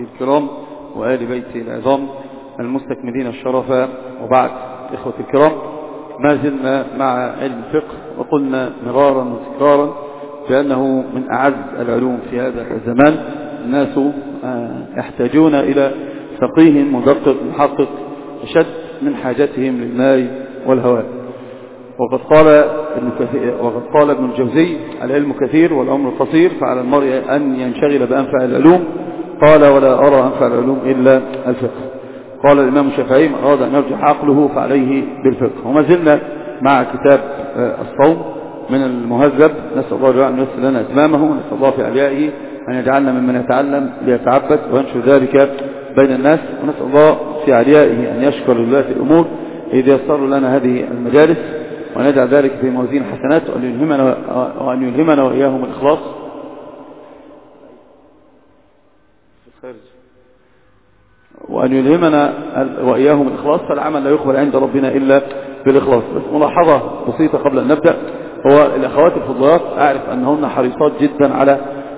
الكرام وآل بيته العظام المستكملين الشرف، وبعد. إخوة الكرام، ما زلنا مع علم الفقه، وقلنا مرارا وتكرارا بأنه من أعز العلوم في هذا الزمان. الناس يحتاجون إلى فقيه مدقق محقق أشد من حاجتهم للماء والهواء. وقد قال ابن الجوزي: العلم كثير والأمر قصير، فعلى المرء أن ينشغل بأنفع العلوم. قال: ولا أرى أنفع العلوم إلا الفقه. قال الإمام الشافعي: من أراد أن يرجح عقله فعليه بالفقه. وما زلنا مع كتاب الصوم من المهذب. نسأل الله أن ييسر لنا إتمامه، ونسأل الله في عليائه أن يجعلنا ممن يتعلم ليتعبد وينشر ذلك بين الناس، ونسأل الله في عليائه أن يشكر لله في الأمور إذ يسر لنا هذه المجالس، وأن يجعل ذلك في موازين حسنات، وأن يلهمنا وإياهم الإخلاص وأن يلهمنا وإياهم الإخلاص، فالعمل لا يقبل عند ربنا إلا بالإخلاص. بس ملاحظة بسيطة قبل أن نبدأ: هو الأخوات الفضلات أعرف أنهن حريصات جدا على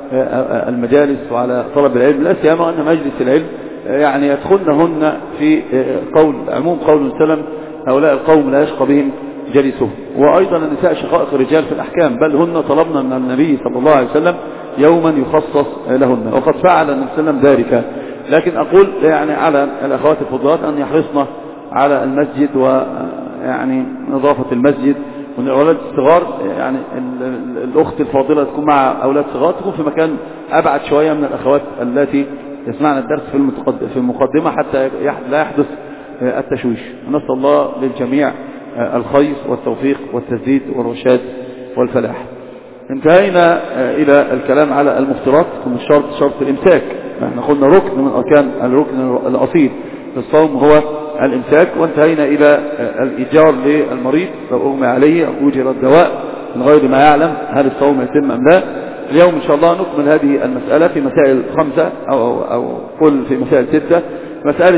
المجالس وعلى طلب العلم، لا سيما أن مجلس العلم يعني يدخلنهن في عموم قول سلم: هؤلاء القوم لا يشقى بهم جلسهم. وأيضا النساء شقائق الرجال في الأحكام، بل هن طلبنا من النبي صلى الله عليه وسلم يوما يخصص لهن، وقد فعل النبي صلى الله عليه وسلم ذلك. لكن أقول يعني على الأخوات الفضلات أن يحرصن على المسجد، ويعني نظافة المسجد، وأن الأولاد الصغار يعني الأخت الفاضلة تكون مع أولاد صغار، تكون في مكان أبعد شوية من الأخوات التي يسمعن الدرس في المقدمة، حتى لا يحدث التشويش. ونسأل الله للجميع الخير والتوفيق والتسديد والرشاد والفلاح. انتهينا إلى الكلام على المفطرات. كنا شرط الإمساك. احنا قلنا ركن من أركان الركن الأصيل في الصوم هو الإمساك، وانتهينا إلى الإيجار للمريض لو أغمى عليه أو أجر الدواء من غير ما يعلم هل الصوم يتم أم لا. اليوم إن شاء الله نكمل هذه المسألة في مسائل 5 أو قل في مسائل 6. مسألة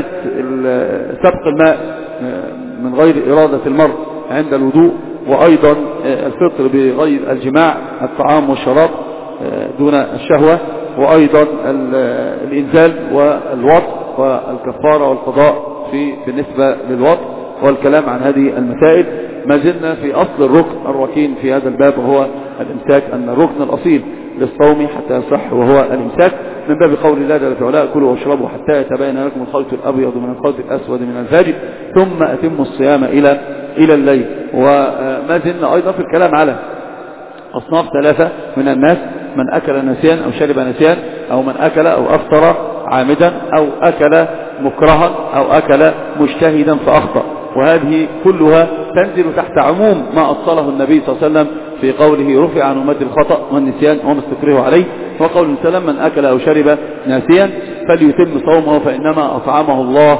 سبق الماء من غير إرادة المرء عند الوضوء، وأيضا الفطر بغير الجماع، الطعام والشراب دون الشهوة، وأيضا الإنزال والوطء والكفارة والقضاء بالنسبة للوطء، والكلام عن هذه المسائل. ما زلنا في أصل الركن الركين في هذا الباب، وهو الإمساك، أن الركن الأصيل للصوم حتى يصح وهو الإمساك، من باب قول الله جل وعلا: كلوا واشربوا حتى يتبين لكم الخيط الأبيض من الخيط الأسود من الفجر ثم أتموا الصيام إلى الليل. وما زلنا أيضا في الكلام على أصناف 3 من الناس: من أكل نسيان أو شرب نسيان، أو من أكل أو أفطر عامدا، أو أكل مكرها، أو أكل مجتهدا فأخطأ. وهذه كلها تنزل تحت عموم ما أصله النبي صلى الله عليه وسلم في قوله: رفع عن أمتي الخطأ والنسيان وما استكرهوا عليه. وقول السلام: من أكل أو شرب ناسيا فليتم صومه فإنما أطعمه الله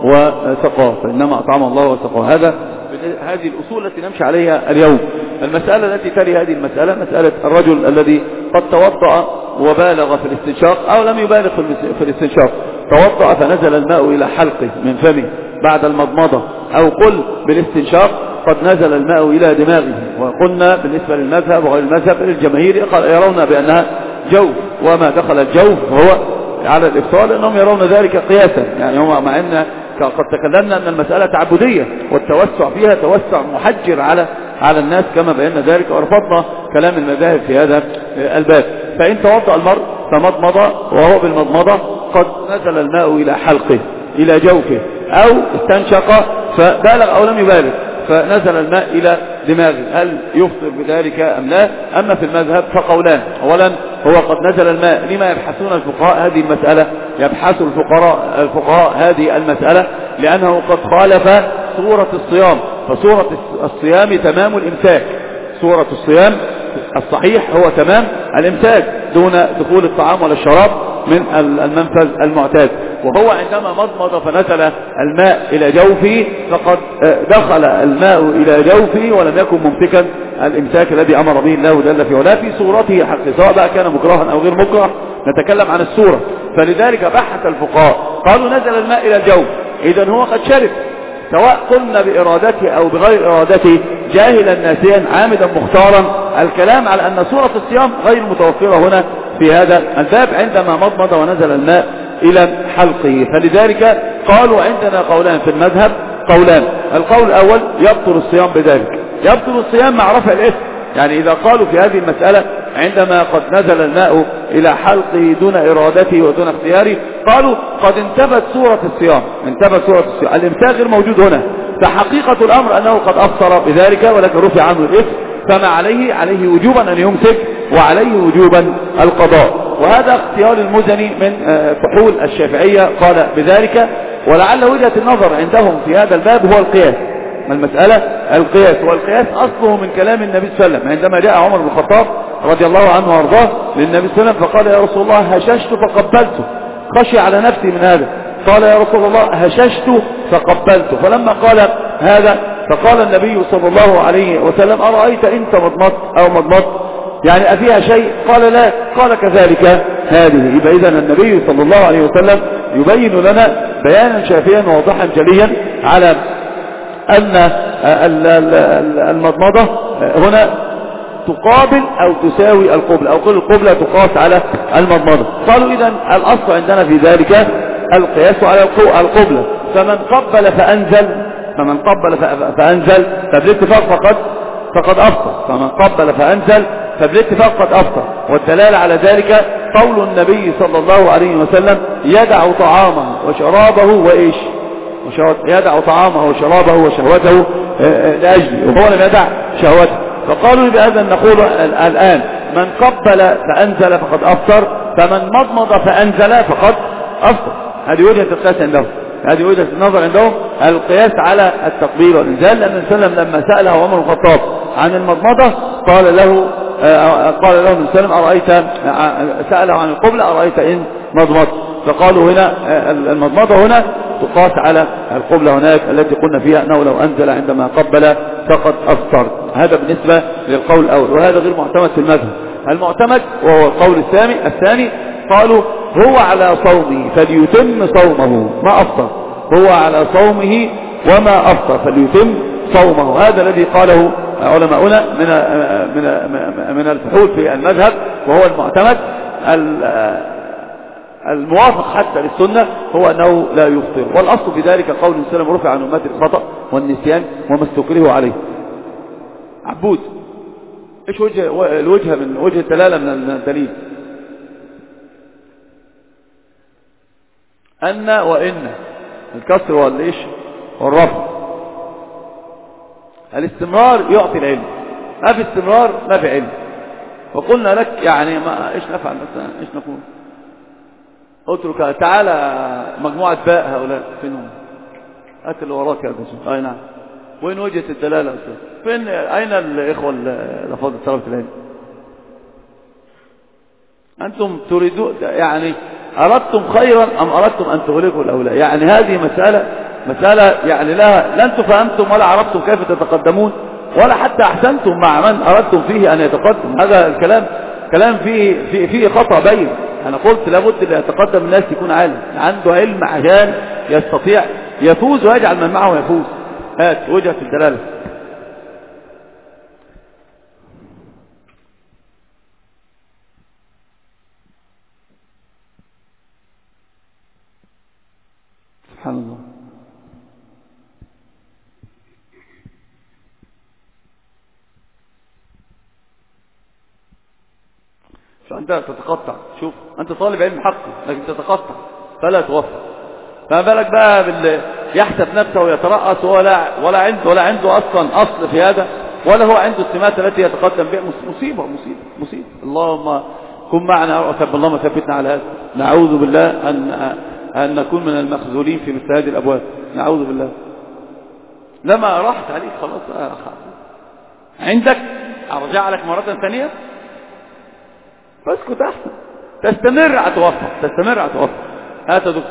وسقاه. هذه الأصول التي نمشي عليها اليوم. المسألة التي تلي هذه المسألة مسألة الرجل الذي قد توضأ وبالغ في الاستنشاق، أو لم يبالغ في الاستنشاق، توضأ فنزل الماء إلى حلقه من فمه بعد المضمضة، أو قل بالاستنشاق قد نزل الماء إلى دماغه. وقلنا بالنسبة للمذهب وغير المذهب للجماهير يرون بأنها جوف، وما دخل الجوف هو على الإفطار، لأنهم يرون ذلك قياسا. يعني هم مع أن قد تكلمنا أن المسألة تعبدية، والتوسع فيها توسع محجر على الناس كما بينا ذلك، ورفضنا كلام المذاهب في هذا الباب. فإن توضأ المرء فمضمض وهو بالمضمضة قد نزل الماء إلى حلقه إلى جوفه، أو استنشق فبالغ أو لم يبالغ فنزل الماء إلى دماغه، هل يفطر بذلك أم لا؟ أما في المذهب فقولان: أولا هو قد نزل الماء. لما يبحثون الفقهاء هذه المسألة؟ يبحث الفقهاء هذه المسألة لأنه قد خالف صورة الصيام، فصورة الصيام تمام الإمساك. صورة الصيام الصحيح هو تمام الإمساك دون دخول الطعام ولا الشراب من المنفذ المعتاد. وهو عندما مضمض فنزل الماء إلى جوفه فقد دخل الماء إلى جوفه ولم يكن ممسكا الإمساك الذي أمر به الله جل في علاه في صورته حق، سواء بقى كان مكرها أو غير مكره. نتكلم عن الصورة. فلذلك بحث الفقهاء قالوا: نزل الماء إلى الجوف، إذن هو قد شرب، سواء قلنا بإرادته أو بغير إرادته، جاهلا ناسيا عامدا مختارا. الكلام على أن صورة الصيام غير متوفرة هنا في هذا الباب. عندما مضمض ونزل الماء إلى حلقه. فلذلك قالوا عندنا قولان في المذهب، قولان: القول الأول يبطل الصيام بذلك، يبطل الصيام مع رفع الإثم. يعني إذا قالوا في هذه المسألة عندما قد نزل الماء إلى حلقه دون إرادته ودون اختياره، قالوا قد انتبت صورة الصيام، انتبت صورة الصيام، الإمساك غير موجود هنا، فحقيقة الأمر أنه قد أفطر بذلك ولكن رفع عنه الإثم، فما عليه وجوبا أن يمسك وعليه وجوبا القضاء. وهذا اختيار المزني من فحول الشافعية قال بذلك. ولعل وجهة النظر عندهم في هذا الباب هو القياس، المسألة القياس، والقياس أصله من كلام النبي صلى الله عليه وسلم عندما جاء عمر بن الخطاب رضي الله عنه وارضاه للنبي صلى الله عليه وسلم فقال: يا رسول الله هششت فقبلته، خشي على نفسي من هذا. قال: يا رسول الله هششت فقبلته. فلما قال هذا فقال النبي صلى الله عليه وسلم: أرأيت إن تمضمضت أو مضمضت، يعني أفيها شيء؟ قال: لا. قال: كذلك هذه. يبقى إذن النبي صلى الله عليه وسلم يبين لنا بيانا شافيا واضحا جليا على أن المضمضة هنا تقابل أو تساوي القبلة، أو كل القبلة تقاس على المضمضة. قالوا إذن الأصل عندنا في ذلك القياس على القبلة، فمن قبل فأنزل فبالاتفاق فقد أفطر، فمن قبل فأنزل فبالاتفاق قد أفطر. والدلالة على ذلك قول النبي صلى الله عليه وسلم: يدع طعامه وشرابه وإيش؟ يدع طعامه وشرابه وشهوته لأجله، وهو لم يدع شهوته. فقالوا بهذا نقول الآن: من قبل فأنزل فقد أفطر، فمن مضمض فأنزل فقد أفطر. هذه وجهة القياس عندهم، هذه وجهة النظر عندهم، القياس على التقبيل والإنزال. لأن النبي صلى الله عليه وسلم لما سأله عمر بن الخطاب عن المضمضة قال له النبي صلى الله عليه وسلم: أرأيت، سأله عن القبلة: أرأيت إن مضمضت. فقالوا هنا المضمضة هنا تقاس على القبلة هناك التي قلنا فيها أنه لو أنزل عندما قبل فقد أفطر. هذا بالنسبة للقول الأول، وهذا غير معتمد في المذهب. المعتمد وهو القول الثاني قالوا: هو على صومه فليتم صومه ما أفطر، هو على صومه وما أفطر فليتم صومه. هذا الذي قاله علماؤنا من الفحول في المذهب، وهو المعتمد الموافق حتى للسنة، هو أنه لا يفطر. والأصل في ذلك قول السلام: رفع عن أمتي الخطأ والنسيان وما استكرهوا عليه. عبود، ايش الوجه من وجه الدلالة من الدليل؟ أن وإن، الكسر والإيش والرفع. الاستمرار يعطي العلم، ما في استمرار ما في علم. وقلنا لك يعني ما ايش نفعل مثلا، ايش نقول؟ اترك تعالى مجموعة باء هؤلاء فينهم؟ هات اللي وراك يا باشا. اي نعم. وين وجهة الدلالة يا استاذ؟ فين اين الاخوة الافاضل طلبة العلم؟ انتم تريدون يعني اردتم خيرا ام اردتم ان تغلقوا الاولاد؟ يعني هذه مسألة يعني لا انتم فهمتم ولا عرفتم كيف تتقدمون ولا حتى احسنتم مع من اردتم فيه ان يتقدم. هذا الكلام كلام فيه خطأ بين. انا قلت لابد اللي يتقدم الناس يكون عالم عنده علم عشان يستطيع يفوز ويجعل من معه يفوز. هات وجهة الدلالة. سبحان الله. فأنت تتقطع. شوف أنت طالب علم حقي لكن تتقطع فلا توفق. فما بالك بقى باللي يحسب نفسه ويترأس ولا عنده أصلا أصل في هذا، ولا هو عنده السمات التي يتقدم بها. مصيبة. اللهم كن معنا اللهم ثبتنا على هذا. نعوذ بالله أن نكون من المخذولين في مثل هذه الأبواب. نعوذ بالله. لما راحت عليك خلاص عندك أرجع لك مرة ثانية فاسكت أحسن. تستمر على توفق. هات دكتور.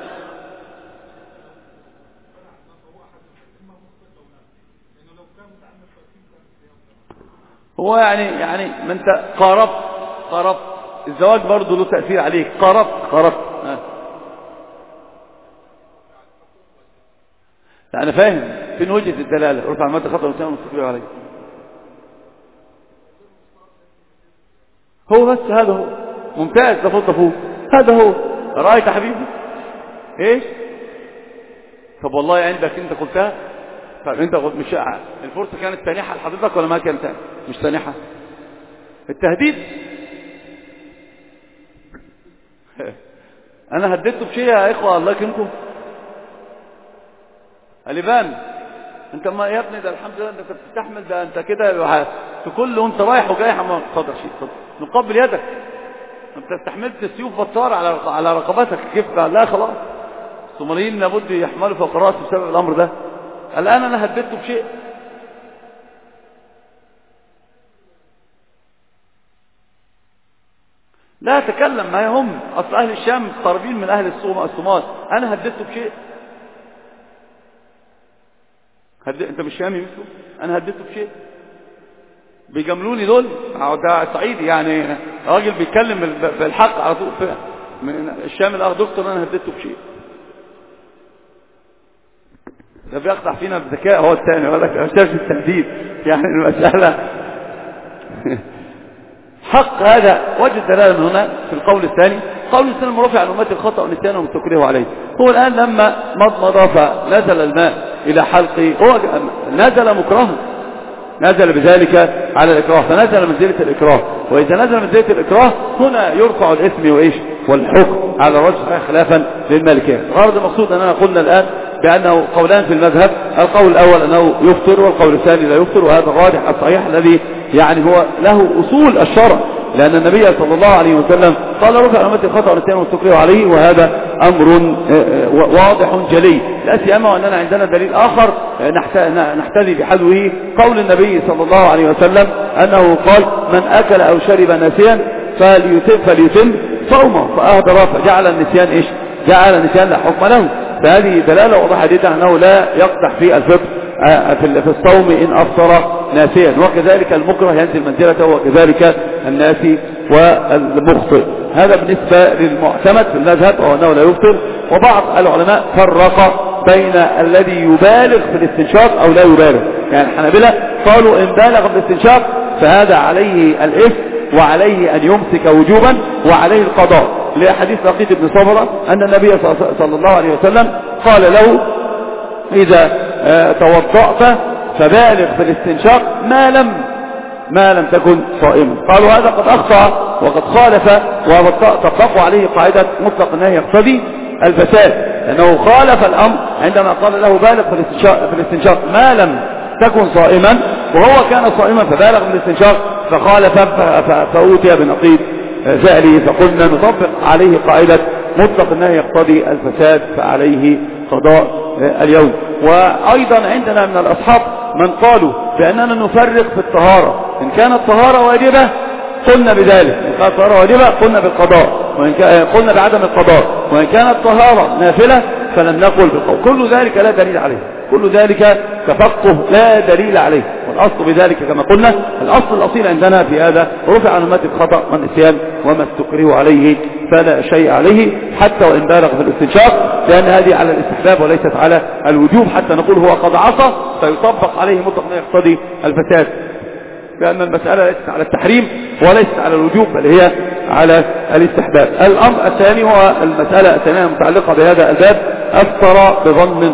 هو يعني ما انت قاربت الزواج برضه له تأثير عليك. قاربت أنا فاهم فين وجهة الدلالة. رفع المادة خطأ وسام مستقبله عليه. هو بس هذا هو ممتاز. تفوت هذا هو رأيت يا حبيبي ايه؟ طب والله عندك انت قلتها. طب انت قلت مش الفرصة كانت سانحة لحضرتك ولا ما كانت مش سانحة؟ التهديد انا هددته بشيء يا اخوة الله يكرمكم. قلبان انت ما يا ابني ده الحمد لله انت بتستحمل ده انت كده في كل وانت رايح وجاي اتفضل شيء اتفضل نقبل يدك انت استحملت السيوف بطار على رقبتك كيف؟ لا خلاص الصوماليين لابد يحملوا فوق راسه بسبب الامر ده. الان انا هددته بشيء لا تكلم ما يهم. اصل اهل الشام قريبين من اهل الصومال. انا هددته بشيء انت مش شامي مثله. انا هددته بشيء بيجاملوني دول. ده صعيدي يعني راجل بيتكلم بالحق على طول من الشام الاخ دكتور انا هددته بشيء. ده بيقطع فينا بذكاء هو الثاني ولا مش شايف التهديد يعني المسألة حق. هذا وجد دلالة من هنا في القول الثاني. قول الثاني مرفع عن أمتي الخطأ والنسيان وما تكرهوا عليه. هو الآن لما مضمض فنزل الماء إلى حلقه هو نزل مكرها نزل بذلك على الإكراه فنزل منزلة الإكراه. وإذا نزل منزلة الإكراه هنا يرفع الاسم وإيش والحكم على الرجل خلافا للمالكية. غرض المقصود أننا قلنا الآن بأنه قولان في المذهب. القول الأول أنه يفطر والقول الثاني لا يفطر. وهذا الراجح الصحيح الذي يعني هو له أصول الشرع لأن النبي صلى الله عليه وسلم قال رفع عن أمتي الخطأ والنسيان والتكريه عليه. وهذا أمر واضح جلي لا سيما وأننا عندنا دليل آخر نحتذي بحذوه قول النبي صلى الله عليه وسلم أنه قال من أكل أو شرب ناسيا فليتم صومه فأهدر فجعل النسيان إيش؟ جعل النسيان لا حكم له. فهذه دلالة واضحة جدا أنه لا يقدح في الفطر في الصوم إن أفطر ناسيا. وكذلك المكره ينزل منزلته وكذلك الناسي والمخطئ. هذا بالنسبة للمعتمد في المذهب وأنه لا يفطر. وبعض العلماء فرق بين الذي يبالغ في الاستنشاق أو لا يبالغ. يعني الحنابلة قالوا إن بالغ في الاستنشاق فهذا عليه الإثم وعليه أن يمسك وجوبا وعليه القضاء لحديث لقيط بن صبرة أن النبي صلى الله عليه وسلم قال له إذا توضأت فبالغ في الاستنشاق ما لم تكن صائما. قالوا هذا قد أخطأ وقد خالف وطبقوا عليه قاعدة مطلق النهي يقتضي الفساد لأنه خالف الأمر عندما قال له بالغ في الاستنشاق ما لم تكن صائما وهو كان صائما فبالغ في الاستنشاق فخالف فأوتي بنقيض ذلك. فقلنا نطبق عليه قاعدة مطلق النهي يقتضي الفساد فعليه قضاء اليوم. وأيضا عندنا من الأصحاب من قالوا بأننا نفرق في الطهارة. إن كانت طهارة واجبة قلنا بذلك إن كانت طهارة واجبة قلنا بالقضاء قلنا بعدم القضاء. وإن كانت طهارة نافلة فلن نقول بالقول. كل ذلك لا دليل عليه. كل ذلك تفقه لا دليل عليه. والأصل بذلك كما قلنا الأصل الأصيل عندنا في هذا رفع عن أمتي الخطأ والنسيان وما استكره عليه فلا شيء عليه حتى وإن بالغ في الاستنشاق لأن هذه على الاستحباب وليست على الوجوب حتى نقول هو قد عصى فيطبق عليه مطلق ما يقتضي الفساد لأن المسألة ليست على التحريم وليست على الوجوب بل هي على الاستحباب. الأمر الثاني هو المسألة الثانية المتعلقة بهذا الباب أفطر بظن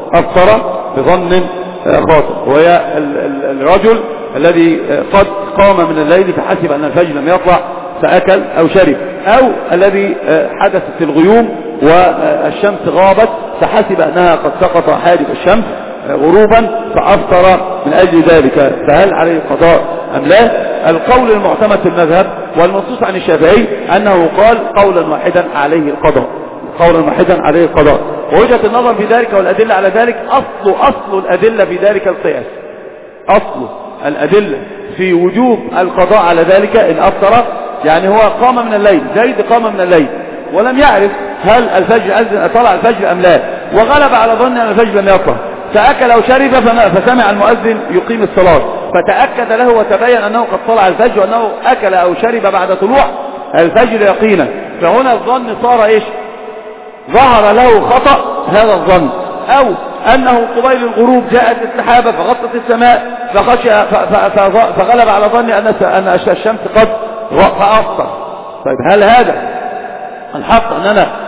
خاطئ وهي الرجل الذي قد قام من الليل فحسب أن الفجر لم يطلع فأكل أو شرب أو الذي حدثت الغيوم والشمس غابت فحسب أنها قد سقط حاجب الشمس غروبا فأفطر من أجل ذلك فهل عليه قضاء أم لا؟ القول المعتمد في المذهب والمنصوص عن الشافعي أنه قال قولا واحدا عليه القضاء. ووجهة النظر في ذلك والأدلة على ذلك أصل الأدلة في ذلك القياس. أصل الأدلة في وجوب القضاء على ذلك إن أفطر يعني هو قام من الليل زيد قام من الليل ولم يعرف هل الفجر طلع الفجر أم لا وغلب على ظن أن الفجر لم يطلع فأكل أو شرب فسمع المؤذن يقيم الصلاة فتأكد له وتبين أنه قد طلع الفجر وأنه أكل أو شرب بعد طلوع الفجر يقينا. فهنا الظن صار إيش؟ ظهر له خطأ هذا الظن أو أنه قبيل الغروب جاءت السحابة فغطت السماء فغلب على ظن أن الشمس قد فأفطر. طيب هل هذا الحق أننا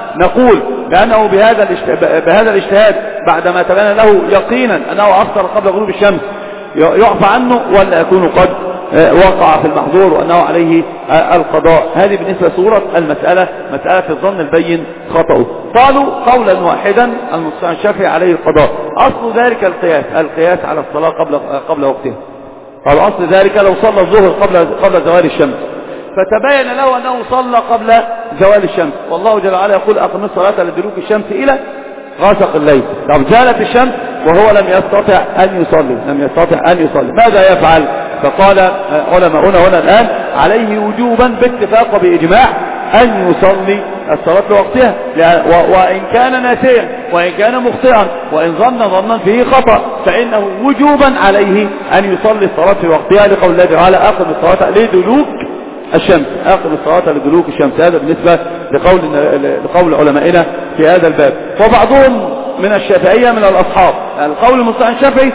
نقول بأنه بهذا الاجتهاد بعدما تبين له يقينا أنه أفطر قبل غروب الشمس يعفى عنه، ولا يكون قد وقع في المحظور وأنه عليه القضاء؟ هذه بالنسبة لصورة المسألة، مسألة الظن البين خطأه. قالوا قولا واحدا المستشار الشافعي عليه القضاء. أصل ذلك القياس على الصلاة قبل وقتها. قالوا أصل ذلك لو صلى الظهر قبل زوال الشمس فتبين له أنه صلى قبل زوال الشمس، والله جل وعلا يقول أقم الصلاة لدلوك الشمس إلى غسق الليل. طب زالت الشمس وهو لم يستطع أن يصلي، ماذا يفعل؟ فقال علماؤنا هنا الآن عليه وجوبا باتفاق وبإجماع أن يصلي الصلاة لوقتها، وإن كان ناسيا وإن كان مخطئا وإن ظنا فيه خطأ فإنه وجوبا عليه أن يصلي الصلاة في وقتها، لقول الله تعالى أقم الصلاة لدلوك الشمس، أقم الصلاة لدلوك الشمس. هذا بالنسبة لقول علمائنا في هذا الباب. وبعضهم من الشافعية من الأصحاب القول المستعان الشافعي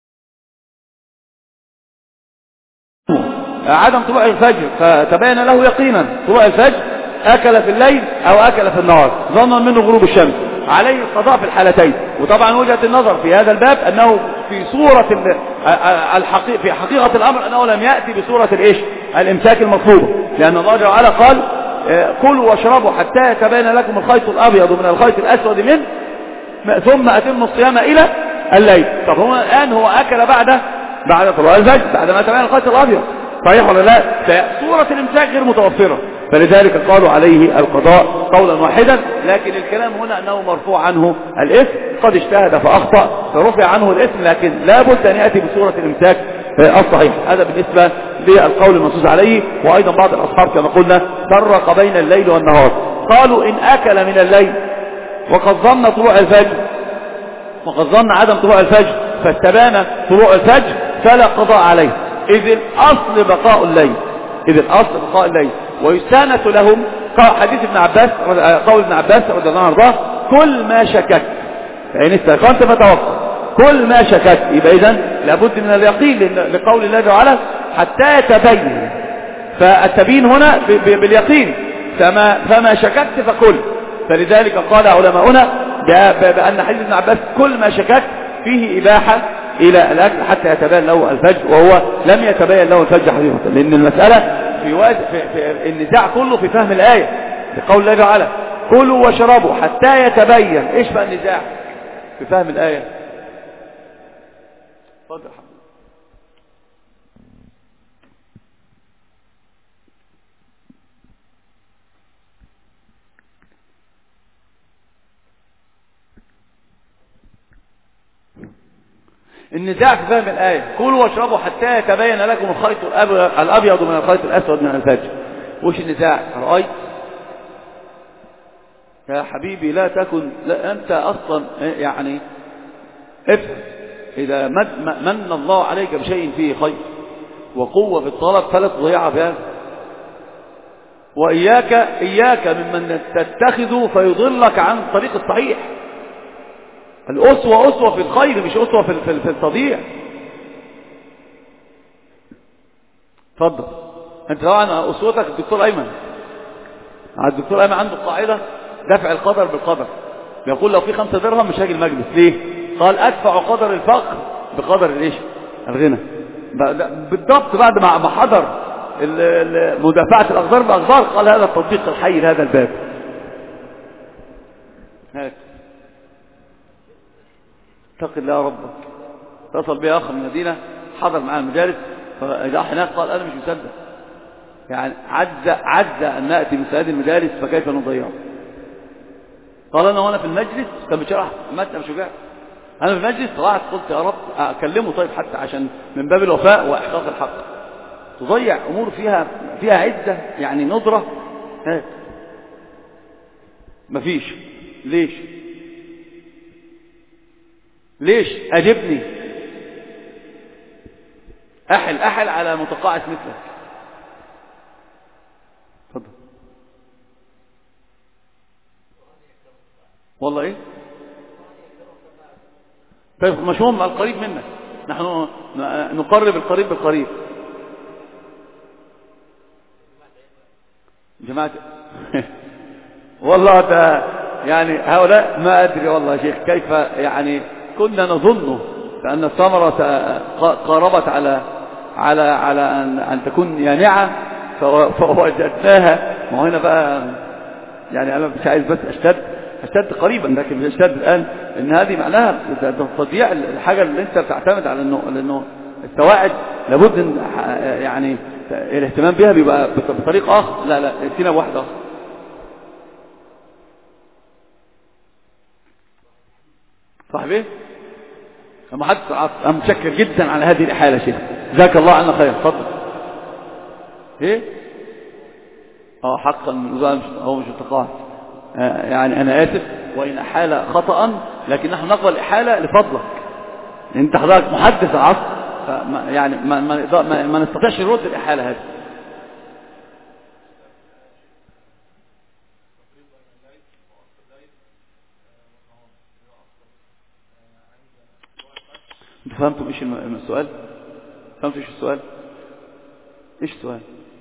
عدم طلوع الفجر، فتبين له يقينا طلوع الفجر أكل في الليل أو أكل في النهار ظنا منه غروب الشمس، عليه القضاء في الحالتين. وطبعا وجهة النظر في هذا الباب أنه في صورة في حقيقة الأمر أنه لم يأتي بصورة الإمساك المطلوبة، لأن الله جل وعلا قال كلوا واشربوا حتى يتبين لكم الخيط الأبيض من الخيط الأسود منه ثم أتموا الصيام إلى الليل. طب هو أكل بعد طلوع الفجر بعد ما تبين الخيط الأبيض، صحيح ولا لا؟ صورة الإمساك غير متوفرة، فلذلك قالوا عليه القضاء قولا واحدا. لكن الكلام هنا أنه مرفوع عنه الإثم، قد اجتهد فأخطأ فرفع عنه الإثم، لكن لا بد أن يأتي بصورة الإمساك الصحيح. هذا بالنسبة للقول المنصوص عليه. وأيضا بعض الأصحاب كما قلنا فرق بين الليل والنهار، قالوا إن أكل من الليل وقد ظن عدم طلوع الفجر فاستبان طلوع الفجر فلا قضاء عليه، إذ الأصل بقاء الليل. ويستانس لهم حديث ابن عباس، قول ابن عباس رضي الله عنه، كل ما شككت فإن استيقنت فتوقف، كل ما شككت. يبقى إذن لابد من اليقين لقول الله تعالى حتى يتبين، فالتبين هنا باليقين، فما شككت فكل. فلذلك قال علماؤنا بأن حديث ابن عباس كل ما شككت فيه إباحة إلى الأكل حتى يتبين له الفجر، وهو لم يتبين له الفجر حقيقة، لأن المسألة في النزاع كله في فهم الآية بقول الله تعالى كلوا واشربوا حتى يتبين. إيش بقى النزاع في فهم الآية؟ اتفضل. النزاع في فهم الآية كلوا واشربوا حتى يتبين لكم الخيط الأبيض من الخيط الأسود من الفجر. وش النزاع؟ رأيت يا حبيبي لا أنت أصلا يعني افهم، إذا من الله عليك بشيء فيه خير وقوة في الطلب فلا تضيعها بهذا. وإياك ممن تتخذه فيضلك عن الطريق الصحيح. الأسوة أسوة في الخير مش أسوة في التضييع. اتفضل. انت طبعا أسوتك الدكتور أيمن. الدكتور أيمن عنده قاعدة دفع القدر بالقدر، بيقول لو في 5 درهم مش هاجي المجلس. ليه؟ قال أدفع قدر الفقر بقدر الغنى. بالضبط بعد ما حضر مدافعة الأقدار بأقدار قال هذا التطبيق الحي لهذا الباب. هات اتق الله ربك. اتصل بي اخر من المدينه حضر معنا المجالس، فراح هناك قال انا مش مصدق، يعني عجز ان ناتي من هذه المجالس فكيف نضيعه. قال انا وانا في المجلس كان بيشرح متن شجاع، انا في المجلس طلعت قلت يا رب اكلمه طيب حتى عشان من باب الوفاء واحقاق الحق، تضيع امور فيها عزه يعني ندره. هات مفيش. ليش أجبني؟ أحل على متقاعس مثلك. تفضل. والله إيه؟ طيب مش هم القريب منك، نحن نقرب القريب بالقريب. جماعة والله ده يعني هؤلاء ما أدري والله يا شيخ كيف يعني كنا نظنه لأن الثمرة قاربت على أن تكون يانعة فوجدناها. ما هنا بقى يعني أنا مش عايز بس أشتد قريبا لكن مش أشتد الآن، إن هذه معناها تضييع الحاجة اللي أنت بتعتمد على إنه السواعد لابد إن يعني الاهتمام بها بيبقى بطريق آخر. لا اتينا بواحد آخر. صاحبي المحدث العصر، أنا متشكر جدا على هذه الإحالة يا شيخ، جزاك الله عنا خير. اتفضل. ايه حقا هو مش التقاعد. يعني انا اسف وان احال خطأ، لكن نحن نقبل الاحالة لفضلك. انت حضرتك محدث العصر، يعني ما نستطيعش نرد الاحالة هذه. انتوا فهمتوا ايش السؤال؟ فهمتوا ايش السؤال؟ ايش السؤال؟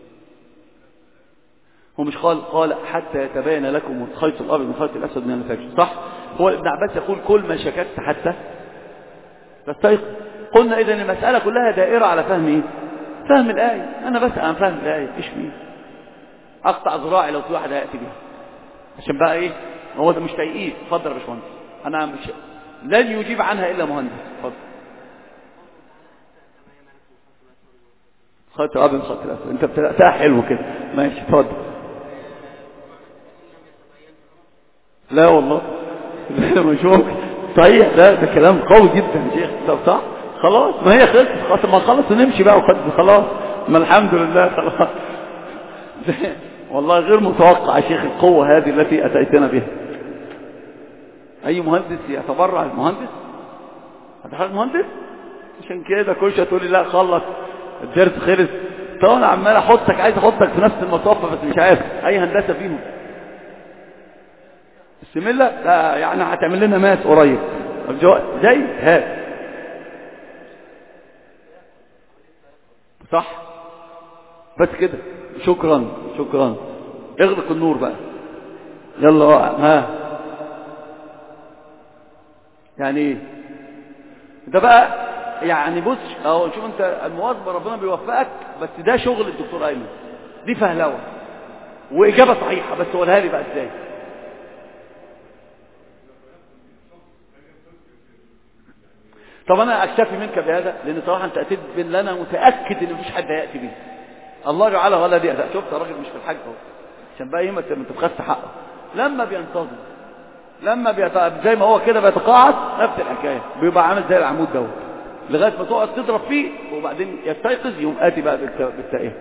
هو مش قال حتى يتبين لكم الخيط الابيض من الخيط الاسود من الفجر، صح؟ هو ابن عباس يقول كل ما شككت حتى تستيقظ. قلنا اذا المسألة كلها دائرة على فهم ايه؟ فهم الآية. انا بس عن فهم الآية. ايش فيه؟ اقطع ذراعي لو في واحد هيأتي بيها عشان بقى ايه؟ هو ده مش تيئيس. اتفضل يا باشمهندس. انا مش لن يجيب عنها الا مهندس. اتفضل. خيط الابيض خيط الاسود، انت بتلاقيها حلو كده. ماشي اتفضل. لا والله مش ممكن. صحيح ده كلام قوي جدا يا شيخ. طب صح خلاص، ما هي خلصت، ما خلص ونمشي بقى خلاص، ما الحمد لله خلاص. والله غير متوقع يا شيخ القوة هذه التي أتيتنا بها. أي مهندس يتبرع المهندس؟ هتحرق المهندس؟ عشان كده كل شويه تقول لي لا خلص الدرس خلص. طب انا عمال عايز احطك في نفس المصافة بس مش عارف اي هندسة فيهم. السملة لا يعني هتعمل لنا ماس قريب زي هات صح بس كده. شكرا اغلق النور بقى يلا. ها يعني ايه ده بقى؟ يعني بص اهو شوف انت المواظبه ربنا بيوفقك، بس ده شغل الدكتور ايمن، دي فهلوه واجابه صحيحه. بس قولها لي بقى ازاي؟ طب انا اكتفي منك بهذا، لان صراحه انت اتيت باللي انا متاكد ان مفيش حد هياتي بيه. الله جعله ولا دي أداء. شفت الراجل مش في الحاج اهو، عشان بقى ما تبخس حقه. لما بينتظم، زي ما هو كده بيتقاعد، نفس الحكايه بيبقى عامل زي العمود دوت لغايه ما تقعد تضرب فيه وبعدين يستيقظ يقوم اتي بقى بالتائه.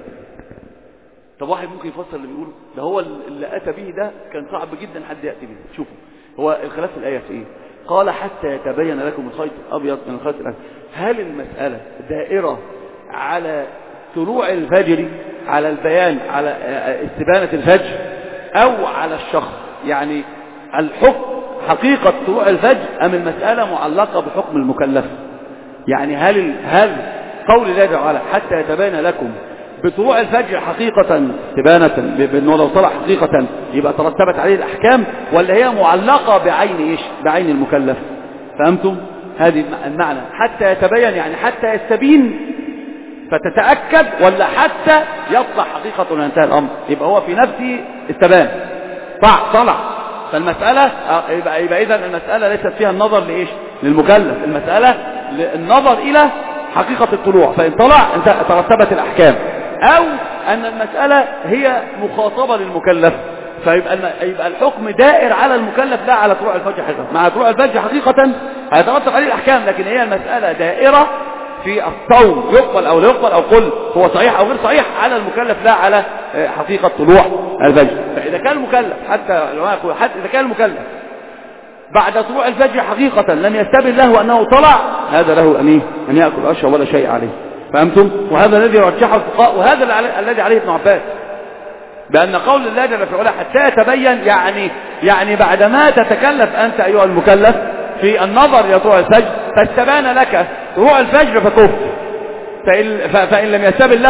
طب واحد ممكن يفسر اللي بيقوله ده، هو اللي اتى به ده كان صعب جدا حد ياتي به. شوفوا هو الخلاف في الايه في ايه؟ قال حتى يتبين لكم الخيط الابيض من الخيط الاسود. هل المساله دائره على طلوع الفجر، على البيان، على استبانه الفجر، او على الشخص؟ يعني الحكم حقيقه طلوع الفجر ام المساله معلقه بحكم المكلف؟ يعني هل قول الله تعالى حتى يتبين لكم بطلوع الفجر حقيقة استبانة، بأنه لو طلع حقيقة يبقى ترتبت عليه الأحكام، ولا هي معلقة بعين إيش؟ بعين المكلف. فهمتم؟ هذه المعنى حتى يتبين، يعني حتى يستبين فتتأكد، ولا حتى يطلع حقيقة وينتهي الأمر؟ يبقى هو في نفسه استبان طلع. فالمسألة يبقى إذن المسألة ليست فيها النظر لإيش؟ للمكلف. المسألة النظر إلى حقيقة الطلوع، فإن طلع ترتبت الأحكام، أو أن المسألة هي مخاطبة للمكلف، فيبقى الحكم دائر على المكلف لا على طلوع الفجر حقيقة. مع طلوع الفجر حقيقة هيترتب عليه الأحكام، لكن هي المسألة دائرة في الصوم يقبل أو لا يقبل، أو قل هو صحيح أو غير صحيح، على المكلف لا على حقيقة طلوع الفجر. فإذا كان المكلف حتى إذا كان المكلف بعد طلوع الفجر حقيقة لم يستبن له أنه طلع، هذا له أن يأكل أشرب ولا شيء عليه. فهمتم؟ وهذا الذي يرجحه الفقهاء، وهذا الذي عليه ابن عباس، بأن قول الله جل في علاه حتى يتبين، يعني بعدما تتكلف أنت أيها المكلف في النظر إلى طلوع الفجر، فاستبان لك طلوع الفجر فكفر، فإن لم يستبن لك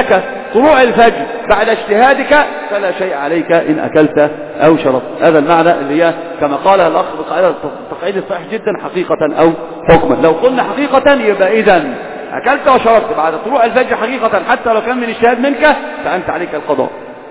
طلوع الفجر بعد اجتهادك فلا شيء عليك إن أكلت أو شربت. هذا المعنى اللي هي كما قالها الأخ بقاعدة صحيح جدا حقيقة أو حكما. لو قلنا حقيقة يبقى إذن أكلت وشربت بعد طلوع الفجر حقيقة حتى لو كان من اجتهاد منك فأنت عليك القضاء.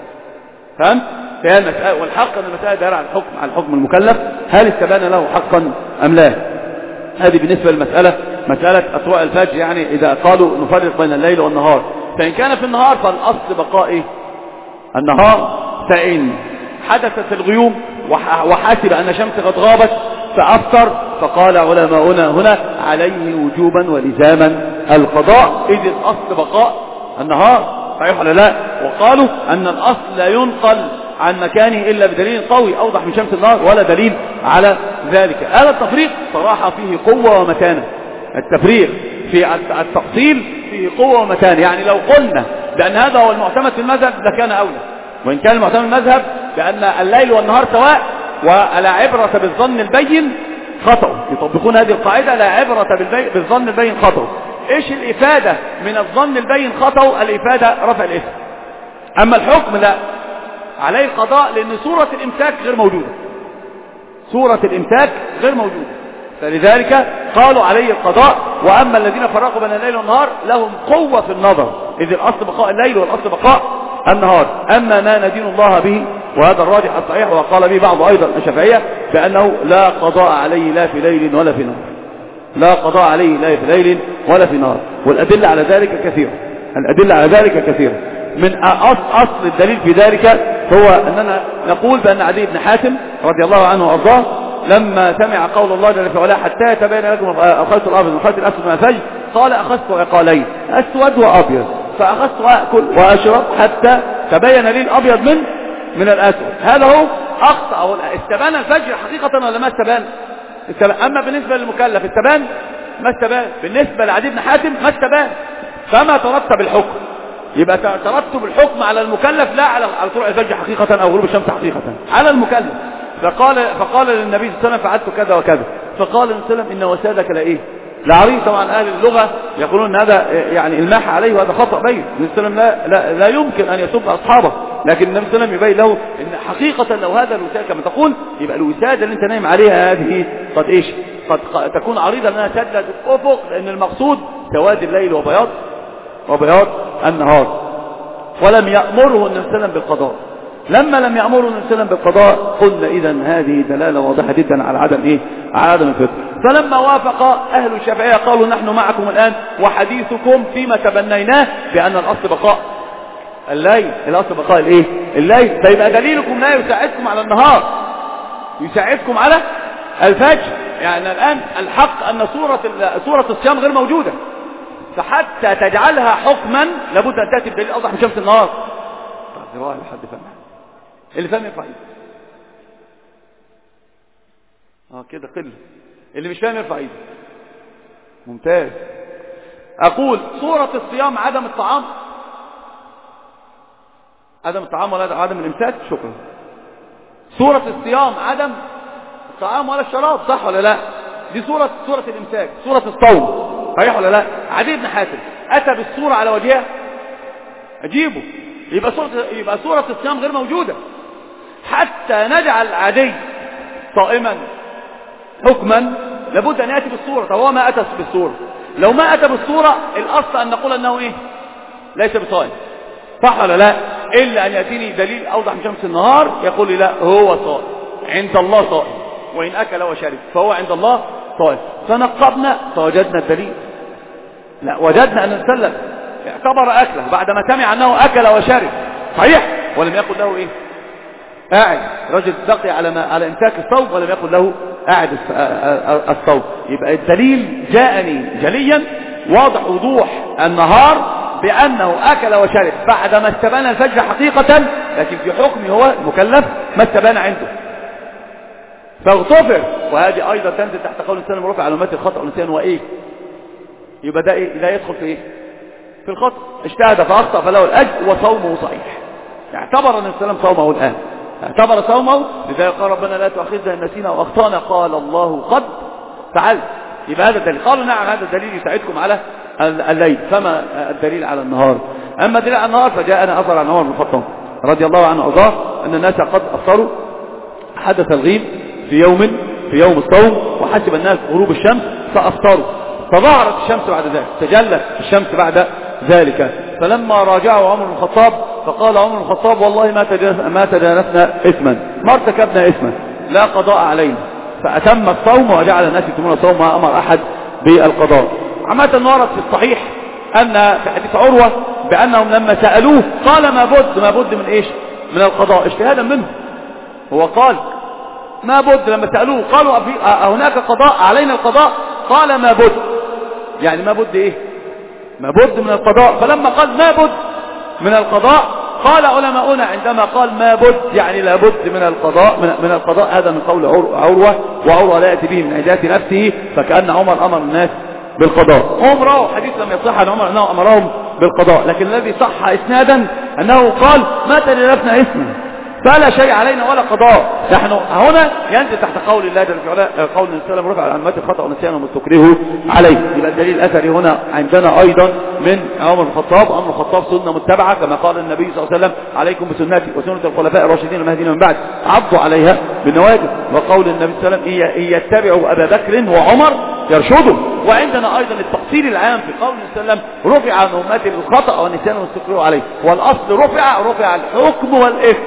فهمت؟ فهي المسألة، والحق أن المسألة دائرة على الحكم المكلف، هل استبان له حقا أم لا. هذه بالنسبة للمسألة مسألة طلوع الفجر. يعني إذا قالوا نفرق بين الليل والنهار، فإن كان في النهار فالأصل بقاء النهار، فإن حدثت الغيوم وحسب أن الشمس قد غابت فأفطر، فقال علماؤنا هنا عليه وجوبا ولزاما القضاء، إذ الأصل بقاء النهار. صحيح ولا لا؟ وقالوا أن الأصل لا ينقل عن مكانه إلا بدليل قوي أوضح من شمس النهار ولا دليل على ذلك. هذا التفريق صراحة فيه قوة ومتانة. التفريق في التفصيل فيه قوة ومتانة. يعني لو قلنا بأن هذا هو المعتمد في المذهب لكان أولى، وإن كان المعتمد في المذهب بأن الليل والنهار سواء ولا عبرة بالظن البين خطأ، يطبقون هذه القاعدة لا عبرة بالظن البين خطأ. ايش الإفادة من الظن البين خطأ؟ الإفادة رفع الإثم. أما الحكم لا، عليه القضاء لأن صورة الإمساك غير موجودة، صورة الإمساك غير موجودة، فلذلك قالوا عليه القضاء. وأما الذين فرقوا بين الليل والنهار لهم قوة في النظر، إذ الأصل بقاء الليل والأصل بقاء النهار. أما ما ندين الله به وهذا الراجح الصحيح وقال به بعض أيضا الشافعية بأنه لا قضاء عليه لا في ليل ولا في نهار، لا قضاء عليه لا في ليل ولا في نهار. والأدلة على ذلك كثيرة، الأدلة على ذلك كثيرة. من أصل الدليل في ذلك هو أننا نقول بأن عدي بن حاتم رضي الله عنه وأرضاه لما سمع قول الله جل وعلا حتى يتبين لكم الخيط الأبيض من الخيط الأسود من الفجر قال أخذت عقالين أسود وأبيض فأخذت أكل وأشرب حتى تبين لي الأبيض من الأسود. هذا هو أخطأ أو استبان الفجر حقيقة ولا ما استبان؟ أما بالنسبة للمكلف استبان ما استبان، بالنسبة لعدي بن حاتم ما استبان. فما ترتب الحكم، يبقى ترتب الحكم على المكلف لا على طلوع الفجر حقيقة أو غروب الشمس حقيقة، على المكلف. فقال للنبي صلى الله عليه وسلم فعلت كذا وكذا، فقال النبي صلى الله عليه وسلم إن وسادك لإيه لعريض. طبعا أهل اللغة يقولون أن هذا يعني الماح عليه وهذا خطأ بين. النبي صلى الله عليه وسلم لا يمكن أن يسب أصحابه، لكن النبي صلى الله عليه وسلم يبين له إن حقيقة لو هذا الوسادة كما تقول يبقى الوسادة اللي أنت نايم عليها هذه قد إيش قد تكون عريضة لأنها سدت الأفق، لأن المقصود سواد الليل وبياض النهار. ولم يأمره النبي صلى الله عليه وسلم بالقضاء. لما لم يأمره النبي صلى الله عليه وسلم بالقضاء قلنا إذن هذه دلالة واضحة جدا على عدم الفطر. فلما وافق أهل الشافعية قالوا نحن معكم الآن وحديثكم فيما تبنيناه بأن الأصل بقاء الليل، الأصل بقاء الإيه؟ الليل. فيبقى دليلكم لا يساعدكم على النهار، يساعدكم على الفجر. يعني الآن الحق أن صورة الصيام غير موجودة، فحتى تجعلها حكما لابد أن تأتي بدليل أوضح من شمس النهار. طيب رأي لحد فهم اللي فهم يرفع ايده. كده قله، اللي مش فاهم يرفع ايده. ممتاز. اقول صورة الصيام عدم الطعام ولا عدم الامساك. شكرا. صورة الصيام عدم الطعام ولا الشراب، صح ولا لا؟ دي صورة الامساك، صورة الصوم، صحيح ولا لا؟ عدي بن حاتم اتى بالصورة على وجهها اجيبه، يبقى صورة الصيام غير موجودة. حتى نجعل عدي صائما حكما لابد ان ياتي بالصورة. طب هو ما اتى بالصورة، لو ما اتى بالصورة الاصل ان نقول انه ايه ليس بصائم، صح ولا لا؟ الا ان ياتيني دليل اوضح من شمس النهار يقول لي لا هو صائم، عند الله صائم، وان اكل وشرب فهو عند الله صائم. فنقبنا فوجدنا الدليل، لا وجدنا ان السلم اعتبر اكله بعدما سمع انه اكل وشرب صحيح، ولم يقل له ايه قاعد. رجل بقي على امساك الصوم ولم يقل له قاعد الصوم. يبقى الدليل جاءني جليا واضح وضوح النهار بانه اكل وشرب بعدما استبان الفجر حقيقة، لكن في حكمه هو المكلف ما استبان عنده فاغتفر. وهذه ايضا تنزل تحت قول الانسان المرفع على امات الخطأ والنسيان وايه. يبقى ده ايه؟ لا يدخل في ايه؟ في الخطأ. اجتهد فاخطأ فله الاجر وصومه صحيح. اعتبر النبي صلى الله عليه وسلم صومه الان، اعتبر صومه. لذلك قال ربنا لا تؤاخذنا ان نسينا واخطأنا قال الله قد فعلت. يبقى هذا الدليل. قالوا نعم هذا الدليل يساعدكم على الليل، فما الدليل على النهار؟ أما دلاء النهار فجاءنا أثر عن عمر بن الخطاب رضي الله عنه وارضاه أن الناس قد أفطروا، حدث الغيم في يوم الصوم، وحسب الناس غروب الشمس فأفطروا، فظهرت الشمس بعد ذلك، تجلت الشمس بعد ذلك. فلما راجعوا عمر بن الخطاب فقال عمر بن الخطاب والله ما تجانسنا إثما، ما ارتكبنا إثما، لا قضاء علينا. فأتم الصوم وجعل الناس يتمون الصوم، ما أمر أحد بالقضاء. عامة ورد في الصحيح أن في حديث عروة بأنهم لما سألوه قال ما بد من إيش؟ من القضاء، اجتهادا منه. هو قال ما بد، لما سألوه قالوا هناك قضاء علينا القضاء؟ قال ما بد، يعني ما بد إيه؟ ما بد من القضاء. فلما قال ما بد من القضاء قال علماؤنا عندما قال ما بد يعني لا بد من القضاء هذا من قول عروة، وعروة لا يأتي به من عدات نفسه، فكأن عمر أمر الناس بالقضاء. هم رأوا حديث لم يصح عن عمر أنه أمرهم بالقضاء، لكن الذي صح إسنادا أنه قال ما تجلفنا اسما فلا شيء علينا ولا قضاء. نحن هنا ينزل تحت قول الله جل وعلا، قول النبي صلى الله عليه وسلم رفع عن أمتي الخطأ والنسيان وما استكرهوا عليه. يبقى الدليل الأثري هنا عندنا أيضا من عمر بن الخطاب. عمر بن الخطاب سنة متبعة كما قال النبي صلى الله عليه وسلم عليكم بسنتي وسنة الخلفاء الراشدين المهديين من بعد عضوا عليها بالنواجذ. وقول النبي صلى الله عليه وسلم إن يتبعوا أبا بكر وعمر يرشدوا. وعندنا أيضا التفصيل العام في قول النبي صلى الله عليه وسلم رفع عن أمتي الخطأ والنسيان وما استكرهوا عليه، والأصل رفع الحكم والإثم.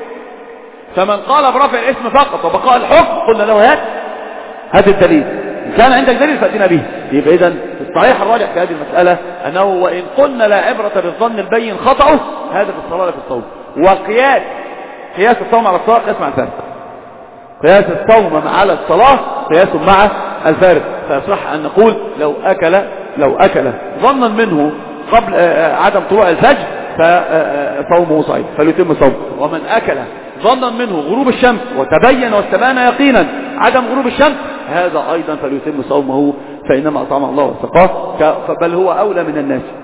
فمن قال برفع الاسم فقط وبقاء الحكم قلنا له هات الدليل، إن كان عندك دليل فأتنا به. يبقى إذن الصحيح الراجح في هذه المسألة أنه وإن قلنا لا عبرة بالظن البين خطأه، هذا في الصلاة في الصوم. وقياس الصوم على الصلاة قياس مع الفارق، قياس الصوم على الصلاة قياس مع الفارق. فيصح أن نقول لو أكل ظنا منه قبل عدم طلوع الفجر فصومه صحيح فليتم صومه. ومن أكل ظنا منه غروب الشمس وتبين واستبان يقينا عدم غروب الشمس هذا أيضا فليتم صومه، فإنما أطعمه الله وسقاه، بل هو أولى من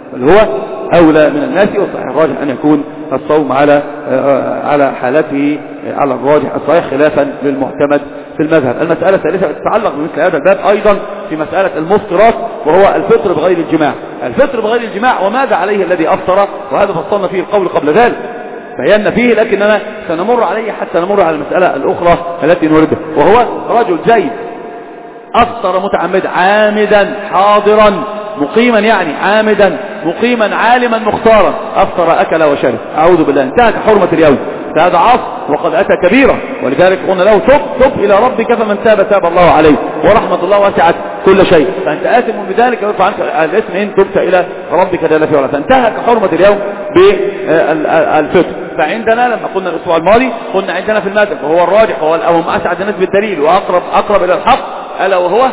الناس. والصحيح الراجح أن يكون الصوم على حالته على الراجح الصحيح خلافا للمعتمد في المذهب. المسألة الثالثة تتعلق بمثل هذا الباب أيضا في مسألة المفطرات، وهو الفطر بغير الجماع. وماذا عليه الذي أفطر؟ وهذا فصلنا فيه القول قبل ذلك، بينا فيه، لكننا سنمر عليه حتى نمر على المسألة الأخرى التي نوردها، وهو رجل زيد أفطر متعمد عامدا حاضرا مقيما، يعني عامدا مقيما عالما مختارا، أفطر أكل وشرب، أعوذ بالله، انتهك حرمة اليوم، فهذا عصر وقد أتى كبيرة. ولذلك قلنا له تب إلى ربك فمن تاب الله عليه، ورحمة الله وسعت كل شيء، فأنت آثم بذلك ويرفع عنك الاسم إن تبت إلى ربك جل في علاه. فانتهك حرمة اليوم بالفطر. فعندنا لما قلنا الأسبوع الماضي قلنا عندنا في المذهب وهو الراجح وهو أسعد الناس بالدليل وأقرب إلى الحق، ألا وهو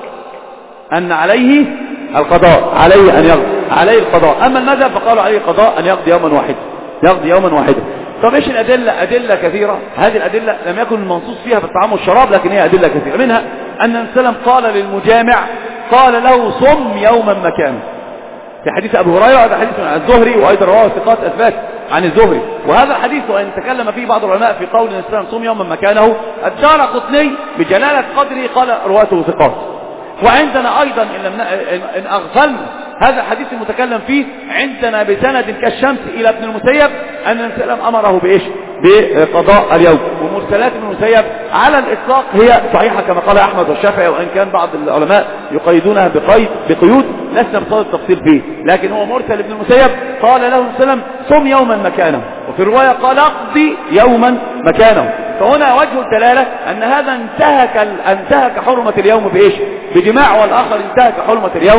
أن عليه القضاء، عليه أن يقضي عليه القضاء. أما المذهب فقالوا عليه القضاء أن يقضي يوما واحدا. طب ايش الأدلة؟ أدلة كثيرة. هذه الأدلة لم يكن المنصوص فيها في الطعام والشراب، لكن هي أدلة كثيرة. منها أن النبي صلى الله عليه وسلم قال للمجامع قال له صم يوما مكانه، في حديث أبو هريرة. هذا حديث عن الزهري وأيضا رواه ثقات أثبات عن الزهري. وهذا الحديث وإن تكلم فيه بعض العلماء في قول النبي صلى الله عليه وسلم صم يوما مكانه، الدارقطني بجلالة قدره قال رواته ثقات. وعندنا أيضا إن أغفلنا هذا الحديث المتكلم فيه عندنا بسند كالشمس إلى ابن المسيب أن النبي صلى الله عليه وسلم أمره بإيش؟ بقضاء اليوم. ومرسلات ابن المسيب على الإطلاق هي صحيحة كما قال أحمد والشافعي، وإن كان بعض العلماء يقيدونها بقيود لسنا بصدد التفصيل فيه، لكن هو مرسل ابن المسيب قال له النبي صلى الله عليه وسلم صم يوما مكانه، وفي الرواية قال اقضي يوما مكانه. فهنا وجه الدلالة أن هذا انتهك حرمة اليوم بإيش؟ بجماع، والآخر انتهك حرمة اليوم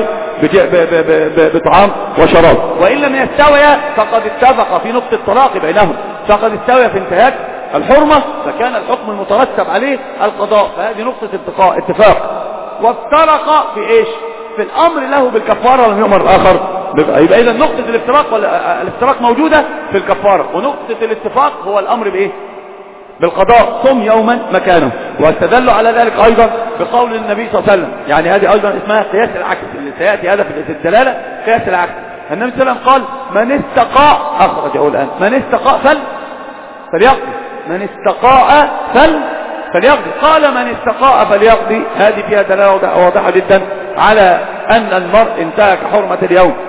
بطعام وشراب. وإن لم يستوي فقد اتفق في نقطة الطلاق بينهم، فقد استوي في انتهاك الحرمة، فكان الحكم المترتب عليه القضاء. فهذه نقطة اتفاق. وافترق في إيش؟ في الأمر له بالكفارة ولم يؤمر الآخر. يبقى إذا نقطة الافتراق موجودة في الكفارة، ونقطة الاتفاق هو الأمر بإيه؟ بالقضاء، صم يوما مكانه. واستدلوا على ذلك أيضا بقول النبي صلى الله عليه وسلم، يعني هذه أيضا اسمها قياس العكس اللي سيأتي هذا في الدلالة، قياس العكس. النبي صلى الله عليه وسلم قال من استقاء، أخرجه الآن، من استقاء فليقضي، من استقاء فليقضي. قال من استقاء فليقضي، هذه فيها دلالة واضحة جدا على أن المرء انتهك حرمة اليوم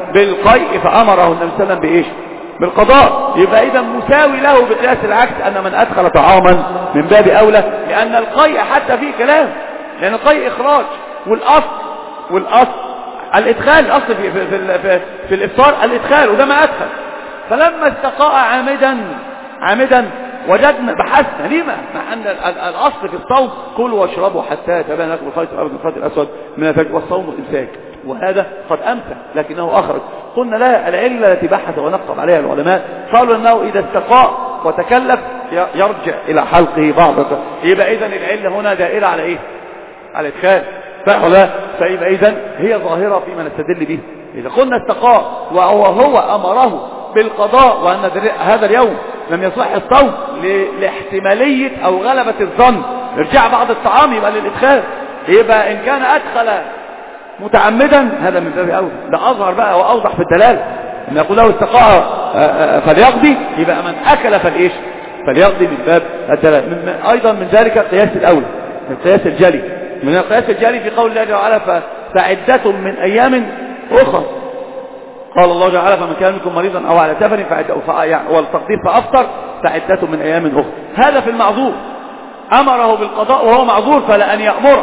بالقيء فأمره النبي صلى الله عليه وسلم بإيش؟ بالقضاء. يبقى إذا مساوي له بقياس العكس أن من أدخل طعاما من باب أولى، لأن القيء حتى فيه كلام، لأن القيء إخراج، والأصل الإدخال، الأصل في الإفطار الإدخال، وده ما أدخل. فلما استقاء عامدا وجدنا بحثنا لما، مع أن الأصل في الصوم كلوا واشربوا حتى يتبين لكم الخيط الأبيض من الخيط الأسود من الفجر، والصوم الإمساك، وهذا قد أمسك لكنه أخرج. قلنا لا، العلة التي بحث ونقب عليها العلماء قالوا أنه إذا استقاء وتكلف يرجع إلى حلقه بعض. يبقى إذن العلة هنا دائرة على إيه؟ على الإدخال، صح ولا لا؟ فيبقى إذن هي ظاهرة فيما نستدل به. إذا قلنا استقاء وهو أمره بالقضاء وأن هذا اليوم لم يصح الصوم لاحتمالية أو غلبة الظن ارجع بعض الطعام، يبقى للإدخال. يبقى إن كان أدخل متعمدا هذا من باب أولى، ده أظهر بقى وأوضح في الدلالة. إن يقول له استقاء فليقضي، يبقى من أكل فالإيش؟ فليقضي من باب الدلالة. أيضا من ذلك القياس الأولى، القياس الجلي. من القياس الجلي في قول الله تعالى فعدة من أيام أخرى. قال الله تعالى فمن كان منكم مريضا أو على سفر والتقدير فأفطر فعدة من أيام أخرى. هذا في المعذور، أمره بالقضاء وهو معذور، فلا أن يأمره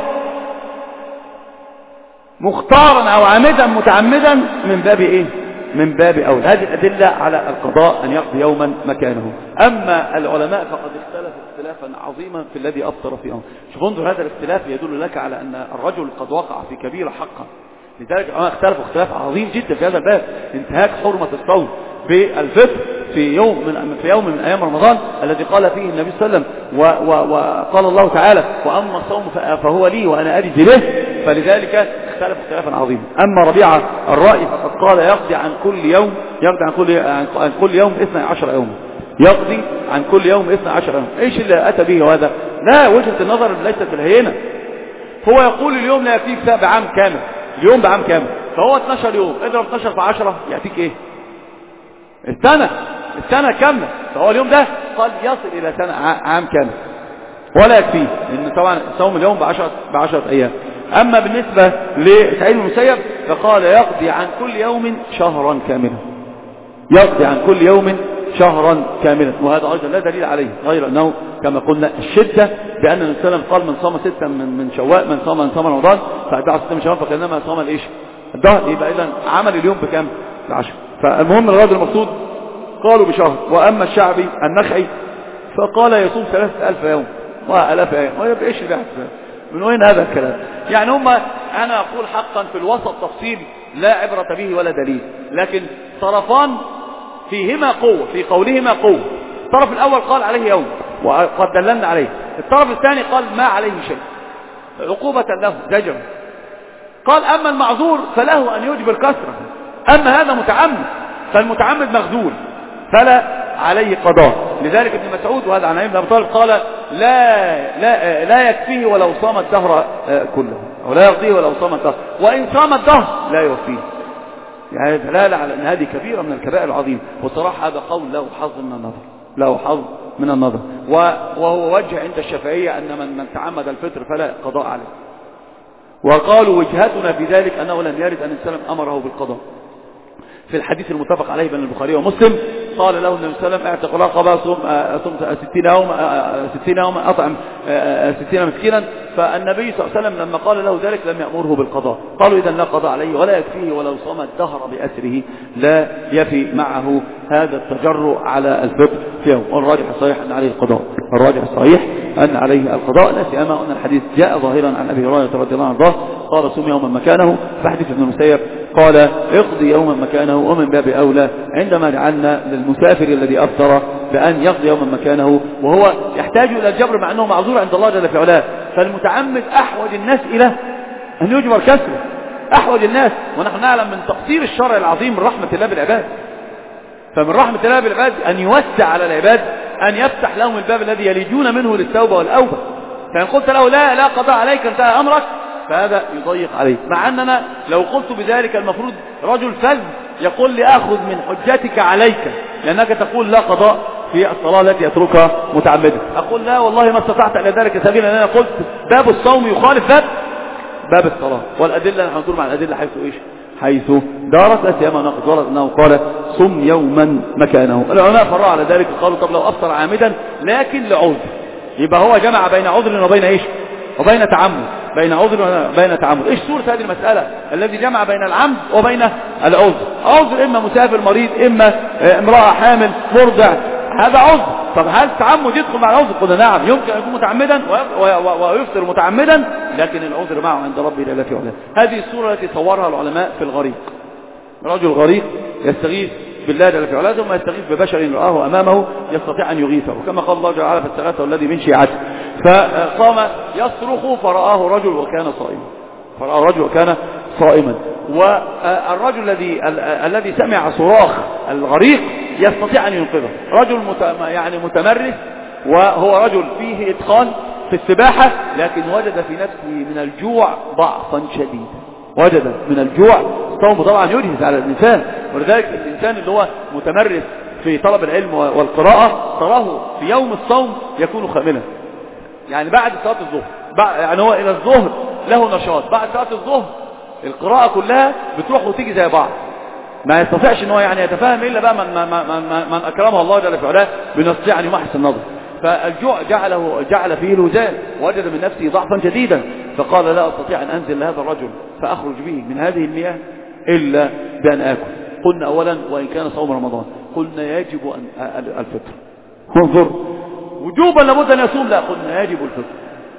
مختارا أو عامدا متعمدا من باب إيه؟ من باب أول. هذه الأدلة على القضاء أن يقضي يوما مكانه. أما العلماء فقد اختلفوا اختلافا عظيما في الذي أفطر فيه. شوف انظر، هذا الاختلاف يدل لك على أن الرجل قد وقع في كبيرة حقا. لذلك العلماء اختلفوا اختلاف عظيم جدا في هذا الباب، انتهاك حرمة الصوم بالفطر في يوم من أيام رمضان الذي قال فيه النبي صلى الله عليه وسلم وقال الله تعالى وأما الصوم فهو لي وأنا أجزي به. فلذلك اختلف اختلافا عظيما. أما ربيعة الرأي فقد قال يقضي عن كل يوم 12 يوم، يقضي عن كل يوم 12 يوم. ايش اللي أتى به هذا؟ لا، وجهة النظر ليست بالهينة. هو يقول اليوم لا يكفيك بعام كامل، اليوم بعام كامل، فهو 12 يوم، اضرب 12 في 10 يأتيك ايه؟ السنة كاملة. فهو اليوم ده قال يصل إلى سنة عام كامل ولا يكفيه، لأن طبعا صوم اليوم بعشرة أيام. أما بالنسبة لسعيد بن المسيب فقال يقضي عن كل يوم شهرا كاملا، يقضي عن كل يوم شهرا كاملا. وهذا أيضا لا دليل عليه غير أنه كما قلنا الشدة، بأن النبي صلى الله عليه وسلم قال من صام 6 من شوال، من صام رمضان فأتبع 6 من شوال فكأنما صام الإيش؟ الدهر. يبقى إذن عمل اليوم بكام؟ ب10. فالمهم الغرض المقصود قالوا بشهر. وأما الشعبي النخعي فقال يصوم 3000 يوم و1000 يوم. ويبقى إيش اللي بيحصل؟ من وين هذا الكلام؟ يعني أنا أقول حقا في الوسط تفصيل لا عبرة به ولا دليل، لكن طرفان فيهما قوة، في قولهما قوة. الطرف الأول قال عليه يوم وقد دللنا عليه، الطرف الثاني قال ما عليه شيء عقوبة له زجر. قال أما المعذور فله أن يجبر كسره، أما هذا متعمد فالمتعمد مغذول فلا عليه قضاء. لذلك ابن مسعود وهذا عن ابن أبي طالب قال لا يكفيه ولو صام الدهر كله، أو لا يقضيه ولو صام الدهر، وإن صام الدهر لا يوفيه. يعني دلالة على أن هذه كبيرة من الكبائر العظيمة. وصراحة هذا قول له حظ من النظر، وهو وجه عند الشافعية أن من تعمد الفطر فلا قضاء عليه. وقالوا وجهتنا في ذلك أنه لم يرد أن السلام أمره بالقضاء. في الحديث المتفق عليه بين البخاري ومسلم قال له النبي صلى الله عليه وسلم اعتق رقبة، صم 60 يوما أطعم 60 مسكينا. فالنبي صلى الله عليه وسلم لما قال له ذلك لم يأمره بالقضاء. قالوا إذا لا قضاء عليه ولا يكفيه ولو صام الدهر بأسره، لا يفي معه هذا التجرؤ على الفطر في يوم. والراجح الصحيح أن عليه القضاء، الراجح الصحيح أن عليه القضاء. لا سيما أن الحديث جاء ظاهرا عن أبي هريرة رضي الله عنه قال صوم يوما مكانه. فحديث ابن المسيب قال اقضي يوما مكانه. ومن باب أولى عندما جعلنا للمسافر الذي أفطر بأن يقضي يوما مكانه، وهو يحتاج إلى الجبر مع أنه معذور عند الله جل في علاه. فالمتعمد أحوج الناس إلى أن يجبر كسره، أحوج الناس. ونحن نعلم من تقصير الشرع العظيم من رحمة الله بالعباد. فمن رحمة الله بالعباد أن يوسع على العباد، أن يفتح لهم الباب الذي يلجون منه للتوبة والأوبة. فإن قلت له لا قضاء عليك انتهى أمرك، فهذا يضيق عليه. مع أننا لو قلت بذلك المفروض رجل فذ يقول لي أخذ من حجتك عليك، لأنك تقول لا قضاء في الصلاة التي يتركها متعمدا. أقول لا والله ما استطعت إلى ذلك سبيلا، لأن أنا قلت باب الصوم يخالف باب الصلاة. والأدلة نحن ندور مع الأدلة حيث دارت. لا سيما نقد ورد أنه قال صم يوما مكانه. العلماء فرعوا على ذلك قالوا طب لو أفطر عامدا لكن لعذر، يبقى هو جمع بين عذر وبين إيش؟ وبين تعمد، بين عذر وبين تعمد. إيش صورة هذه المسألة؟ الذي جمع بين العمد وبين العذر. عذر إما مسافر مريض، إما امرأة حامل مرضع، هذا عذر. طب هل التعمد يدخل مع العذر؟ قلنا نعم، يمكن أن يكون متعمدا ويفطر متعمدا، لكن العذر معه عند ربه لا في علاه. هذه الصورة التي صورها العلماء في الغريق. رجل غريق يستغيث بالله جل في علاه، ثم يستغيث ببشر رآه أمامه يستطيع أن يغيثه، وكما قال الله تعالى فاستغاثه الذي من شيعته، فقام يصرخ فرآه رجل وكان صائما. والرجل الذي سمع صراخ الغريق يستطيع أن ينقذه، رجل يعني متمرس، وهو رجل فيه إتقان في السباحة، لكن وجد في نفسه من الجوع ضعفا شديدا. وجد من الجوع، الصوم طبعا يجهز على الإنسان، ولذلك الإنسان اللي هو متمرس في طلب العلم والقراءة تراه في يوم الصوم يكون خاملا، يعني بعد صلاة الظهر، يعني هو إلى الظهر له نشاط، بعد صلاة الظهر القراءة كلها بتروح وتيجي زي بعض، ما يستطيعش ان هو يعني يتفاهم الا بقى من اكرمه الله جل في علاه بنستطيع ان يمحص النظر. فالجوع جعل فيه الوزان، وجد من نفسه ضعفا شديدا، فقال لا استطيع ان انزل لهذا الرجل فاخرج به من هذه المياه الا بان اكل. قلنا اولا وان كان صوم رمضان، قلنا يجب ان الفطر، انظر وجوبا لابد ان يصوم، لا قلنا يجب الفطر،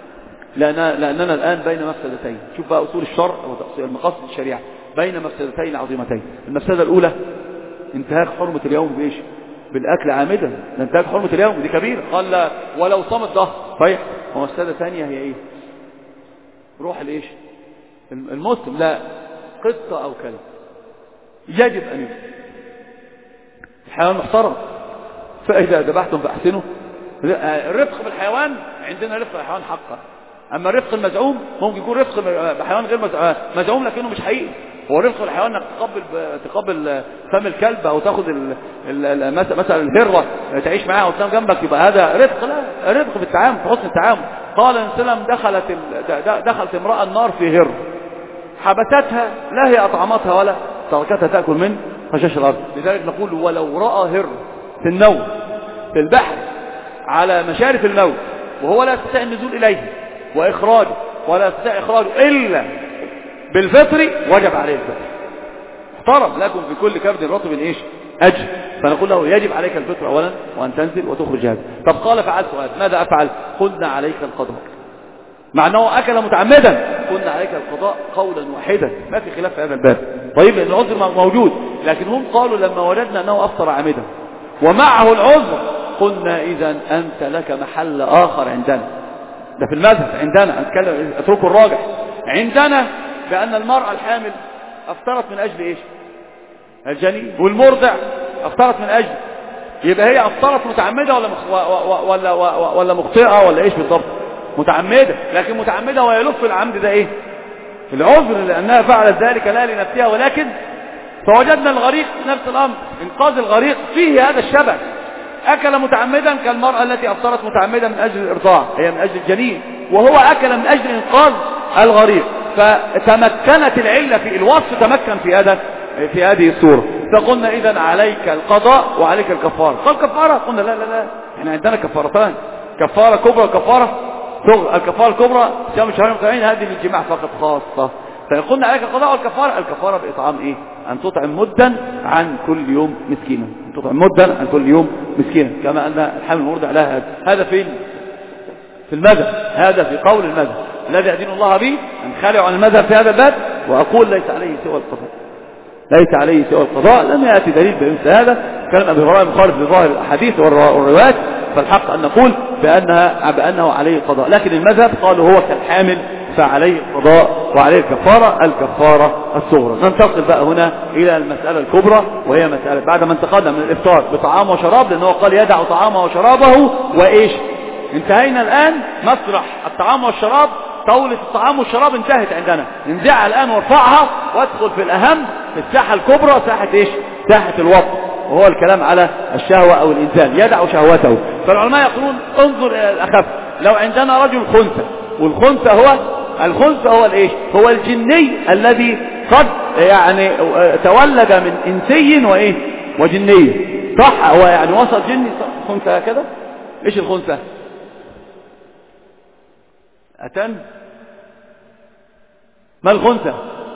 لاننا الان بين مفسدتين. شوف بقى اصول الشرع ومقاصد الشريعه، بين مفسدتين عظيمتين. المفسده الاولى انتهاك حرمه اليوم بايش؟ بالاكل عامدا، انتهاك حرمه اليوم دي كبيره، قال لا ولو صام الظهر صحيح. ومفسده ثانيه هي ايه؟ روح الايش؟ المسلم، لا قطه او كلب يجب ان يفطر، الحيوان محترم، فاذا ذبحتم فاحسنوا. الرفق بالحيوان عندنا رفق بالحيوان حقا، اما الرفق المزعوم ممكن يكون رفق بحيوان غير مزعوم لكنه مش حقيقي. هو رفق الحيوان انك تقبل فم الكلب او تاخذ مثلا الهره تعيش معاها وتنام جنبك، يبقى هذا رفق؟ لا، رفق بالتعامل، في حسن التعامل. قال النبي صلى الله عليه وسلم دخلت امراه النار في هر، حبستها، لا هي اطعمتها ولا تركتها تاكل من خشاش الارض. لذلك نقول ولو راى هر في النوم في البحر على مشارف الموت وهو لا يستطيع النزول إليه وإخراجه، ولا يستطيع إخراجه إلا بالفطر، وجب عليه الفطر. احترم لكم في كل كبد رطب إيش؟ أجر. فنقول له يجب عليك الفطر أولا وأن تنزل وتخرج هذا. طب قال فعلت سؤال، ماذا أفعل؟ قلنا عليك القضاء، مع أنه أكل متعمدا، قلنا عليك القضاء قولا واحدا، ما في خلاف في هذا الباب. طيب لأن العذر موجود، لكن هم قالوا لما وجدنا أنه أفطر عامدا ومعه العذر قلنا إذا أنت لك محل آخر عندنا. ده في المذهب عندنا، أتكلم اتركوا الراجح عندنا، بأن المرأة الحامل أفطرت من أجل إيش؟ الجنين، والمرضع أفطرت من أجل، يبقى هي أفطرت متعمدة ولا مخطئة ولا إيش بالضبط؟ متعمدة، لكن متعمدة ويلف العمد ده إيه؟ العذر، لأنها فعلت ذلك لا لنفسها ولكن. فوجدنا الغريق نفس الأمر، إنقاذ الغريق فيه هذا الشبه، أكل متعمدا كالمرأة التي أفطرت متعمدا من أجل الإرضاع، هي من أجل الجنين، وهو أكل من أجل إنقاذ الغريق. فتمكنت العلة في الوصف، تمكن في هذه الصورة. فقلنا إذن عليك القضاء وعليك الكفارة. قال كفارة؟ قلنا لا لا لا، احنا عندنا كفارتان، كفارة كبرى وكفارة صغرى. الكفارة الكبرى صيام الشهرين المتتابعين، هذه للجماع فقط خاصة. فقلنا عليك القضاء والكفارة. الكفارة بإطعام إيه؟ أن تطعم مدا عن كل يوم مسكينا، أن تطعم مدا عن كل يوم مسكينا، كما أن الحامل المرضع لها. هذا فين؟ في المذهب، هذا في قول المذهب الذي يدين الله به. أنخلع عن المذهب في هذا الباب وأقول ليس عليه سوى القضاء، ليس عليه سوى القضاء. لم يأتي دليل بمثل هذا، كلام أبي هريرة مخالف لظاهر الأحاديث والروايات، فالحق أن نقول بأنه عليه القضاء. لكن المذهب قالوا هو كالحامل فعليه القضاء وعليه الكفارة الصغرى. ننتقل بقى هنا إلى المسألة الكبرى، وهي مسألة بعد ما انتقلنا من الإفطار بطعام وشراب، لأنه قال يدع طعامه وشرابه وإيش؟ انتهينا الآن مسرح الطعام والشراب، طاولة الطعام والشراب انتهت عندنا، ننزعها الآن وارفعها وادخل في الأهم، في الساحة الكبرى، ساحة إيش؟ ساحة الوطن، وهو الكلام على الشهوة أو الإنسان يدع شهوته. فالعلماء يقولون انظر إلى الأخف، لو عندنا رجل خنثى، والخنثى هو الخنثى هو الايش؟ هو الجني الذي قد يعني تولد من إنسي وإيه وجنية، صح؟ هو يعني وسط جني، صح؟ خنثى هكذا. إيش الخنثى؟ أتن. ما الخنثى؟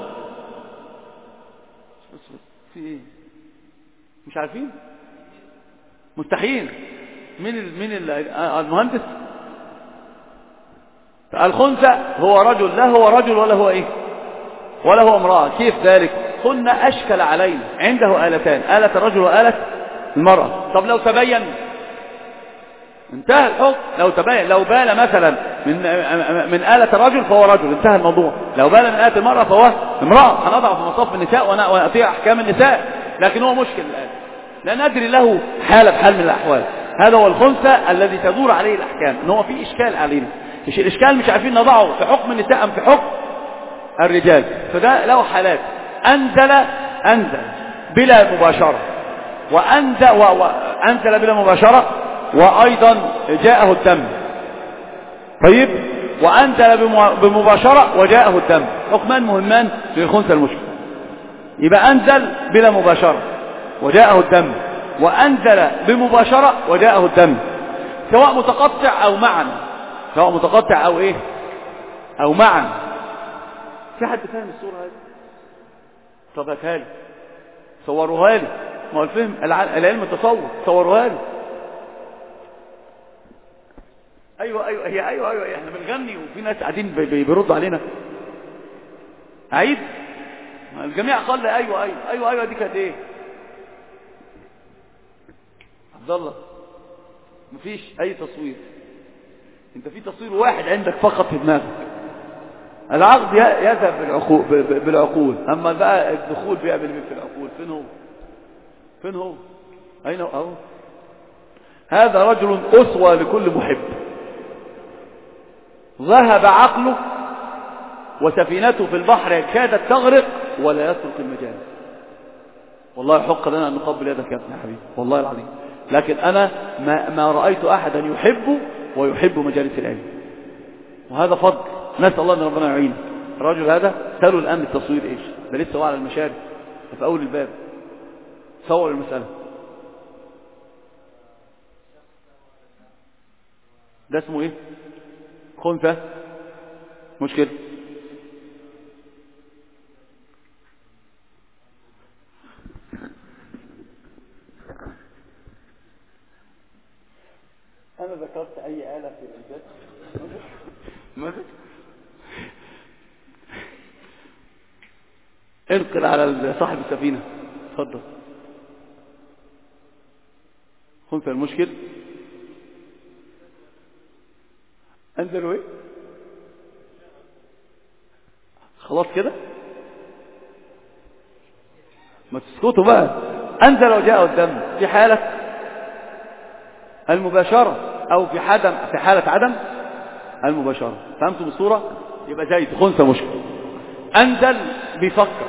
في إيه؟ مش عارفين؟ مستحيل. مين المهندس؟ الخنثى هو رجل، لا هو رجل ولا هو إيه ولا هو امرأة. كيف ذلك؟ قلنا أشكل علينا عنده آلتان، آلة الرجل وآلة المرأة. طب لو تبين انتهى الحكم. لو تبين، لو بال مثلا من آلة الرجل فهو رجل، انتهى الموضوع. لو بال من آلة المرأة فهو امرأة، هنضع في مصاف النساء ونأتي أحكام النساء. لكن هو مشكل الآن، لا ندري له حالة بحال من الأحوال. هذا هو الخنثى الذي تدور عليه الأحكام، ان هو في إشكال علينا. الإشكال مش عارفين نضعه في حكم النساء أم في حكم الرجال. فده له حالات: أنزل بلا مباشرة، وأنزل بلا مباشرة، وأيضا جاءه الدم. طيب، وأنزل بمباشرة وجاءه الدم. حكمان مهمان للخنثى المشكل. يبقى أنزل بلا مباشرة وجاءه الدم، وأنزل بمباشرة وجاءه الدم، سواء متقطع أو معا، سواء متقطع أو إيه أو معا. في حد فاهم الصورة هذه؟ طب هاتها لي، صوروها لي. ما هو الفهم العلم التصور، صوروها لي. ايوه احنا بنغني وفي ناس قاعدين بيردوا علينا. عيد الجميع قال لي ايوه دي كانت ايه؟ عبد الله مفيش اي تصوير، انت في تصوير واحد عندك فقط في دماغك. العقد يذهب بالعقول، اما بقى الدخول بيعمل مين في العقول؟ فين هو اين هو؟ هذا رجل اسوة لكل محب، ذهب عقله وسفينته في البحر كادت تغرق ولا يترك المجال. والله يحق لنا ان نقبل يدك يا ابن حبيبي، والله العظيم. لكن انا ما رأيت احدا يحب ويحب مجالس العلم، وهذا فضل. نسأل الله ان ربنا يعينه. الرجل هذا سألوا الآن التصوير ايش ده، لسه هو على المشارف في اول الباب. صور المسألة. ده اسمه ايه؟ خنثى مشكل. انا ذكرت اي آلة في الانسان ماذا؟ انقل على صاحب السفينة، اتفضل. خنثى المشكل. انزلوا ايه؟ خلاص كده، ما تسكتوا بقى. انزل وجاءه الدم في حالة المباشرة او في حالة عدم المباشرة. فهمتوا الصورة؟ يبقى زي خنثى مشكل. انزل بيفكر.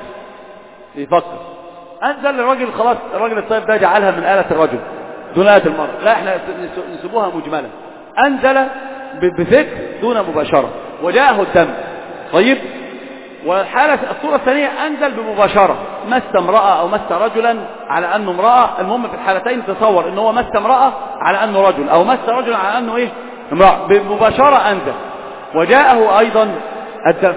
انزل الراجل، خلاص الراجل الطيب ده جعلها من آلة الرجل دون آلة المرأة، لا احنا نسيبوها مجملة. انزل بفكر دون مباشرة وجاءه الدم. طيب، والحالة الصورة الثانية انزل بمباشرة، مس امرأة او مس رجلا على انه امرأة. المهم في الحالتين تصور انه هو مس امرأة على انه رجل، او مس رجلا على انه ايه امرأة. بمباشرة انزل وجاءه ايضا الدم.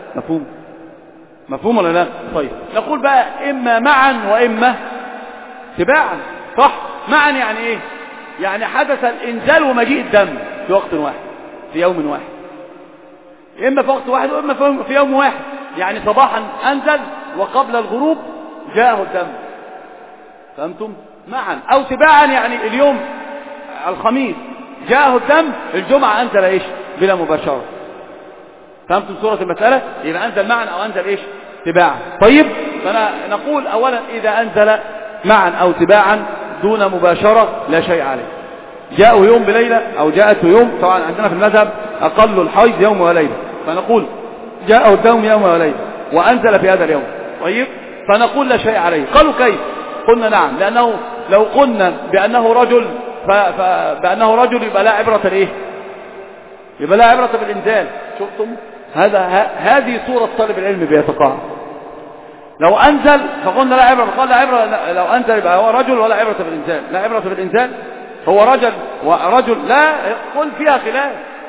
مفهوم ولا لا؟ طيب، نقول بقى اما معا واما تباعا، صح؟ معا يعني ايه؟ يعني حدث الانزال ومجيء الدم في وقت واحد، في يوم واحد. اما في وقت واحد واما في يوم واحد. يعني صباحا انزل وقبل الغروب جاءه الدم. فهمتم؟ معا. او تباعا يعني اليوم الخميس جاءه الدم، الجمعة انزل ايش بلا مباشرة. فهمتم صورة المسألة؟ يبقى انزل معا او انزل ايش تباعا. طيب، نقول اولا اذا انزل معا او تباعا دون مباشرة لا شيء عليه. جاءه يوم بليلة او جاءته يوم، طبعا عندنا في المذهب اقل الحيض يوم وليلة، فنقول جاءه الدم يوم وليلة وانزل في هذا اليوم. طيب، فنقول لا شيء عليه. قالوا كيف؟ قلنا نعم، لانه لو قلنا بانه رجل بانه رجل يبقى لا عبرة ايه؟ يبقى لا عبرة بالانزال. شفتم؟ هذه صورة طالب العلم بيتقاعد. لو أنزل فقلنا لا عبرة، قال لا عبرة، لو أنزل يبقى هو رجل ولا عبرة بالإنزال، لا عبرة بالإنزال، هو رجل ورجل، لا قل فيها خلاف.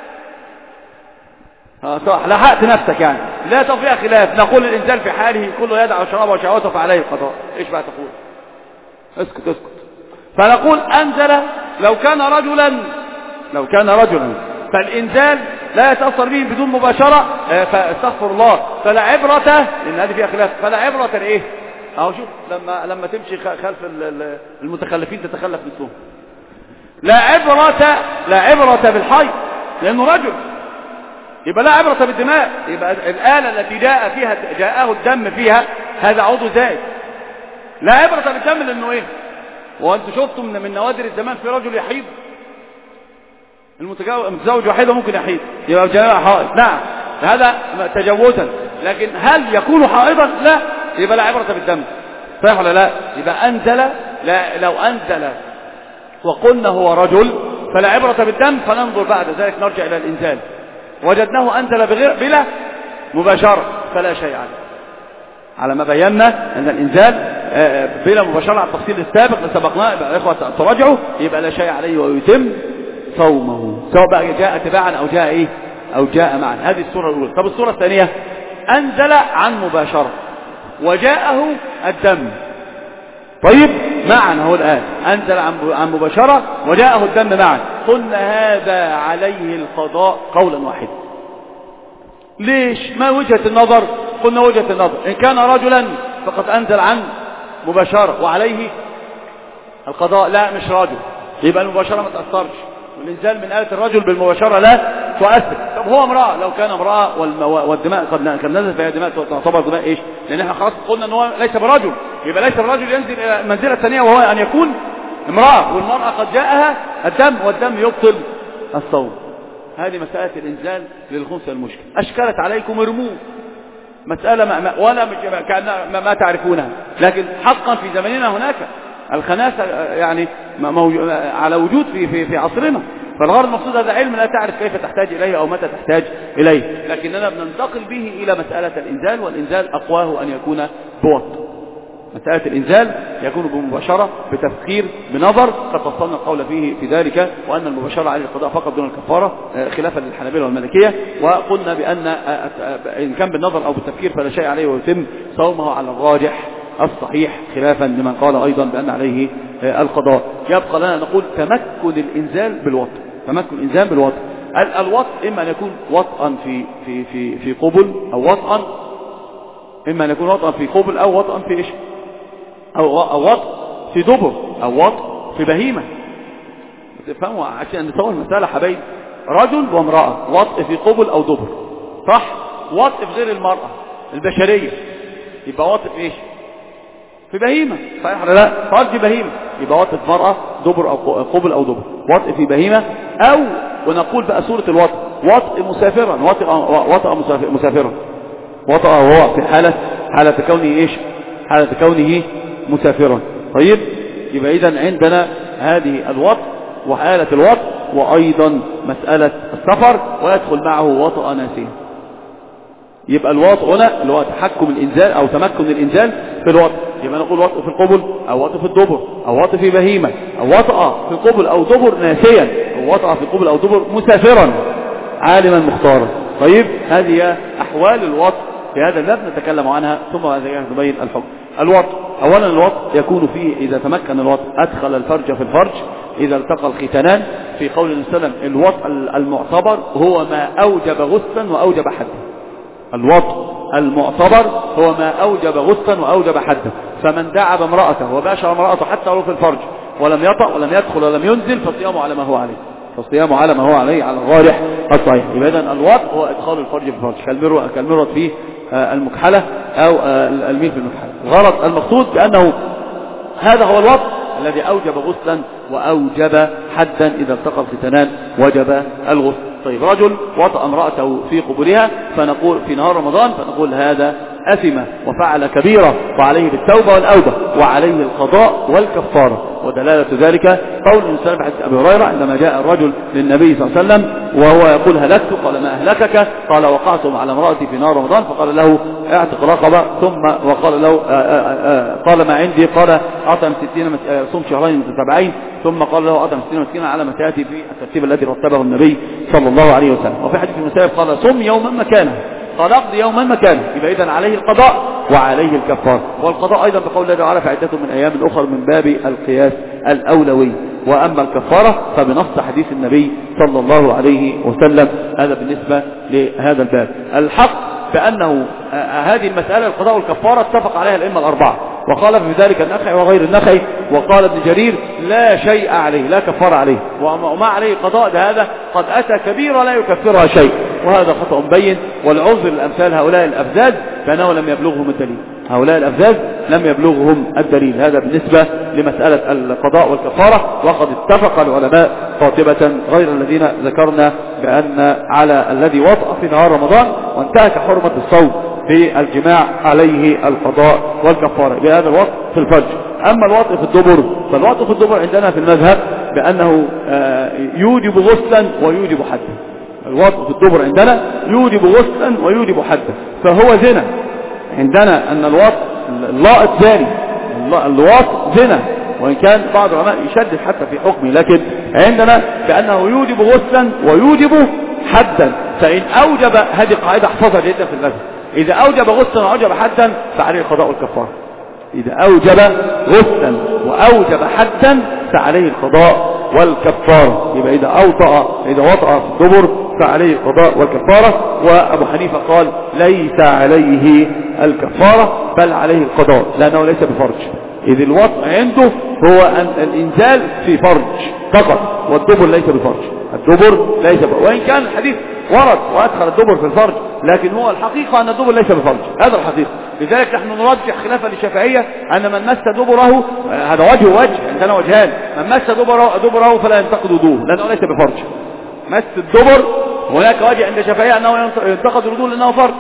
صح، لحقت نفسك يعني، لا فيها خلاف، نقول الإنزال في حاله كله يدع شرابه وشهوته فعليه القضاء. إيش بقى تقول؟ اسكت. فنقول أنزل لو كان رجلا فالإنزال لا يتأثر به بدون مباشرة، فاستغفر الله، فلا عبرة، لأن هذه فيها خلاف، فلا عبرة لإيه؟ أهو شوف لما تمشي خلف المتخلفين تتخلف نفسهم. لا عبرة بالحي لأنه رجل، يبقى لا عبرة بالدماء، يبقى الآلة التي جاءه الدم فيها هذا عضو زائد. لا عبرة بالدم لأنه إيه؟ وأنتم شفتم من نوادر الزمان في رجل يحيض، المتزوج وحيده ممكن يحيض، يبقى جماعة حائض، نعم هذا تجوزا، لكن هل يكون حائضا؟ لا، يبقى لا عبرة بالدم. صحيح ولا لا؟ يبقى أنزل، لا لو أنزل وقلنا هو رجل فلا عبرة بالدم، فننظر بعد ذلك نرجع إلى الإنزال، وجدناه أنزل بلا مباشرة فلا شيء على ما بينا أن الإنزال بلا مباشرة على التفصيل السابق لسبقناه، يبقى الإخوة تراجعوا، يبقى لا شيء عليه ويتم صومه، سواء بقى جاء تباعا أو جاء إيه أو جاء معا. هذه الصورة الأولى. طب الصورة الثانية، أنزل عن مباشرة وجاءه الدم، طيب معا هو الآن أنزل عن مباشرة وجاءه الدم معا، قلنا هذا عليه القضاء قولا واحدا. ليش؟ ما وجهة النظر؟ قلنا وجهة النظر إن كان رجلا فقد أنزل عن مباشرة وعليه القضاء، لا مش رجل، يبقى المباشرة ما تأثرش، والإنزال من آلة الرجل بالمباشرة لا تؤثر. طب هو امرأة، لو كان امرأة والدماء قد نزل فيها دماء تعتبر دماء إيش؟ لأن احنا خلاص قلنا أنه ليس برجل، يبقى ليس الرجل ينزل إلى المنزلة الثانية وهو أن يكون امرأة، والمرأة قد جاءها الدم والدم يبطل الصوم. هذه مسألة الإنزال للخنثى المشكل، أشكلت عليكم ارموه، مسألة ولا ما تعرفونها، لكن حقا في زمننا هناك الخناثة يعني على وجود في عصرنا، فالغرض المقصود هذا علم لا تعرف كيف تحتاج إليه أو متى تحتاج إليه، لكننا بننتقل به إلى مسألة الإنزال، والإنزال أقواه أن يكون بوط. مسألة الإنزال يكون بمباشرة بتفكير بنظر، قد فصلنا القول فيه في ذلك، وأن المباشرة على القضاء فقط دون الكفارة خلافا للحنابلة والمالكية، وقلنا بأن إن كان بالنظر أو بالتفكير فلا شيء عليه ويتم صومه على الراجح الصحيح، خلافا لمن قال أيضا بأن عليه القضاء. يبقى لنا نقول تمكن الإنزال بالوطء، تمكن الإنزال بالوطء. الوطء إما أن يكون وطئا في قبل، أو وطئا إما أن يكون وطئا في قبل أو وطئا في إيش، أو وطء في دبر، أو وطء في بهيمة. تفهموا عشان نتصور المسألة حبايب، رجل وامرأة، وطء في قبل أو دبر، صح؟ وطء في غير المرأة البشرية يبقى وطء في إيش؟ في بهيمة، صحيح ولا لا؟ فرج بهيمة يبقى وطء في مرأة دبر أو قبل أو دبر، وطء في بهيمة، أو ونقول بقى سورة الوطء، وطء مسافرا، وطء مسافرا، وطأ وهو في حالة كونه إيش؟ حالة كونه مسافرا. طيب، يبقى إذن عندنا هذه الوطء وحالة الوطء، وأيضا مسألة السفر، ويدخل معه وطأ ناسيا. يبقى الوطء هنا اللي هو تحكم الإنزال أو تمكن الإنزال في الوطء، يبقى نقول وطء في القبل أو وطء في الدبر أو وطء في بهيمة أو وطأ في القبل أو دبر ناسيا أو وطأ في القبل أو دبر مسافرا عالما مختارا. طيب، هذه أحوال الوطء في هذا الباب نتكلم عنها، ثم بعد ذلك نبين الحكم. الوطء، أولا الوطء يكون فيه إذا تمكن الوطء أدخل الفرج في الفرج إذا التقى الختانان، في قول النبي صلى الله عليه وسلم الوطء المعتبر هو ما أوجب غسلا وأوجب حدا. الوطء المعتبر هو ما أوجب غسلا وأوجب حدا، فمن دعب امرأته وباشر امرأته حتى ولو في الفرج ولم يطأ ولم يدخل ولم ينزل فصيامه على ما هو عليه، فصيامه على ما هو عليه على الراجح الصحيح. يبقى إذن الوطء هو إدخال الفرج في الفرج كالمرة في المكحلة أو الميل في المكحلة. الغرض المقصود بأنه هذا هو الوطء الذي أوجب غسلا وأوجب حدا، إذا التقى الختانان وجب الغسل. طيب، رجل وطأ امرأته في قبلها فنقول في نهار رمضان، فنقول هذا أثم وفعل كبيرة وعليه بالتوبة والأوبة وعليه القضاء والكفارة. ودلالة ذلك قول الإنسان في حديث أبي هريرة عندما جاء الرجل للنبي صلى الله عليه وسلم وهو يقول هلكت، قال ما أهلكك؟ قال وقعت على امرأتي في نار رمضان، فقال له اعتق رقبة، ثم وقال له قال ما عندي، قال أطعم 60 صم شهرين متتابعين، ثم قال له أطعم 60 مسكينا على ما سيأتي في الترتيب الذي رتبه النبي صلى الله عليه وسلم. وفي حديث المسيب قال صم يوما مكانه، قال اقضي يوما مكانه، يبقى إذن عليه القضاء وعليه الكفار. والقضاء أيضا بقول الله تعالى فعدة من أيام أخر من باب القياس الأولوي. وأما الكفارة فبنص حديث النبي صلى الله عليه وسلم. هذا بالنسبة لهذا الباب. الحق بأنه هذه المسألة القضاء والكفارة اتفق عليها الأئمة الأربعة، وقال في ذلك النخعي وغير النخعي. وقال ابن جرير لا شيء عليه، لا كفار عليه، وما عليه قضاء، ده هذا قد أتى كبيرة لا يكفرها شيء، وهذا خطأ بين. والعذر الأمثال هؤلاء الأفزاز فأنه لم يبلغهم الدليل، هؤلاء الأفزاز لم يبلغهم الدليل. هذا بالنسبة لمسألة القضاء والكفارة. وقد اتفق العلماء قاطبة غير الذين ذكرنا بأن على الذي وطأ في نهار رمضان وانتهك حرمة الصوم في الجماع عليه القضاء والكفارة بهذا الوطء في الفرج. أما الوطء في الدبر فالوطء في الدبر عندنا في المذهب بأنه يوجب غسلا ويوجب حدا. الوطء في الدبر عندنا يوجب غسلا ويوجب حدا، فهو زنا عندنا. أن الوطء اللائط زاني، الوطء زنا، وإن كان بعض العلماء يشدد حتى في حكمه، لكن عندنا بأنه يوجب غسلا ويوجب حدا. فإن أوجب، هذه قاعدة احفظها جدا في المذهب، إذا أوجب غسلا وأوجب حدا فعليه القضاء والكفارة. إذا أوجب غسلا وأوجب حدا فعليه القضاء والكفارة. يبقى إذا وطأ في الدبر فعليه القضاء والكفارة. وأبو حنيفة قال ليس عليه الكفارة بل عليه القضاء لأنه ليس بفرج. إذ الوطء عنده هو أن الإنزال في فرج فقط، والدبر ليس بفرج، الدبر ليس وإن كان الحديث ورد وأدخل الدبر في الفرج، لكن هو الحقيقة أن الدبر ليس بفرج، هذا الحقيقة. لذلك نحن نرجح خلافا للشافعية أن من مس دبره، هذا وجه عندنا وجهان، من مس دبره فلا ينتقد وضوءه لأنه ليس بفرج. مس الدبر هناك وجه عند الشافعية أنه ينتقد الوضوء لأنه فرج،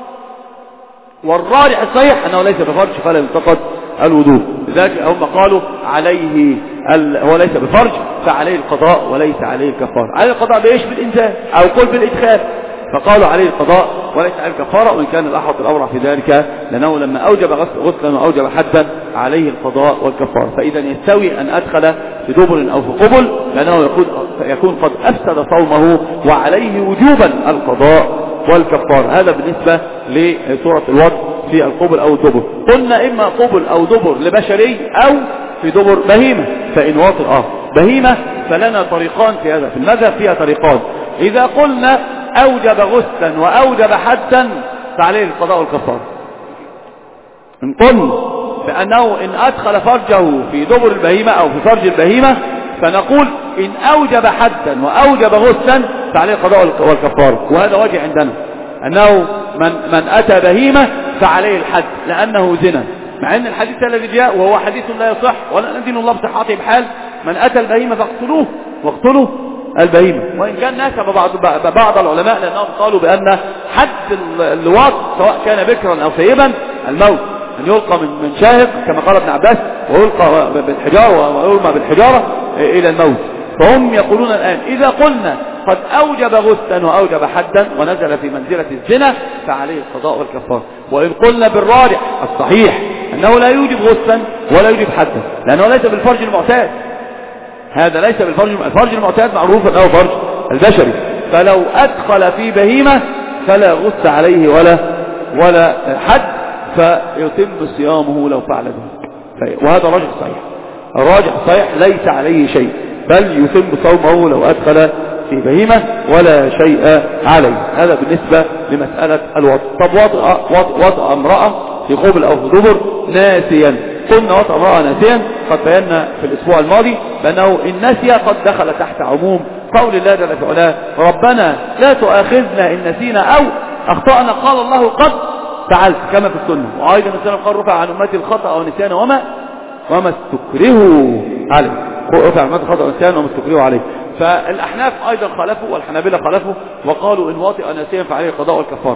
والراجح الصحيح أنه ليس بفرج فلا ينتقد الوضوء. لذلك هم قالوا عليه هو ليس بفرج فعليه القضاء وليس عليه الكفارة. عليه القضاء بإيش؟ بالإنزال أو قل بالإدخال، فقالوا عليه القضاء وليس عليه الكفارة. وإن كان الأحوط الأورع في ذلك لأنه لما أوجب غسلا وأوجب حدا عليه القضاء والكفارة. فإذا يستوي أن أدخل في دبر أو في قبل لأنه يكون قد أفسد صومه وعليه وجوبا القضاء والكفارة. هذا بالنسبة لسورة الوطء في القبل أو الدبر. قلنا إما قبل أو دبر لبشري أو في دبر بهيمة. فإن وطئ بهيمة فلنا طريقان في هذا، في المذهب فيها طريقان. إذا قلنا أوجب غسلا وأوجب حدا فعليه القضاء والكفارة. إن قلنا بأنه إن أدخل فرجه في دبر البهيمة أو في فرج البهيمة فنقول إن أوجب حدا وأوجب غسلا فعليه القضاء والكفارة. وهذا وجه عندنا أنه من أتى بهيمة فعليه الحد لأنه زنا، مع أن الحديث الذي جاء وهو حديث لا يصح ولا ندين الله بصحته بحال، من أتى البهيمة فاقتلوه واقتلوا البهيمة. وإن كان ناسب بعض العلماء لأنهم قالوا بأن حد اللواط سواء كان بكرا أو سيبا الموت، أن يلقى من شاهق كما قال ابن عباس ويلقى بالحجارة ويرمى بالحجارة إلى الموت. فهم يقولون الآن إذا قلنا قد أوجب غسلا وأوجب حدا ونزل في منزلة الزنا فعليه القضاء والكفارة. وإن قلنا بالراجح الصحيح أنه لا يوجب غسلا ولا يوجب حدا لأنه ليس بالفرج المعتاد، هذا ليس بالفرج الفرج المعتاد معروف أنه فرج البشري، فلو أدخل في بهيمة فلا غس عليه ولا حد فيتم صيامه لو فعل ذلك. وهذا راجح صحيح، الراجح صحيح ليس عليه شيء بل يتم صومه لو أدخل في بهيمة ولا شيء عليه. هذا بالنسبة لمسألة الوطء. طب وطأ امرأة في قبل أو في دبر ناسيا، قلنا وطأ امرأة ناسيا قد بينا في الأسبوع الماضي بأنه إن نسي قد دخل تحت عموم قول الله جل في علاه ربنا لا تؤاخذنا إن نسينا أو أخطأنا، قال الله قد فعلت كما في السنة. وأيضا السنة قال رفع عن أمتي الخطأ أو نسيان وما استكرهوا عليه، رفع عن أمتي الخطأ ونسيان وما استكرهوا عليه. فالأحناف أيضا خالفوا والحنابلة خالفوا وقالوا إن وطئ ناسيا فعليه القضاء والكفارة.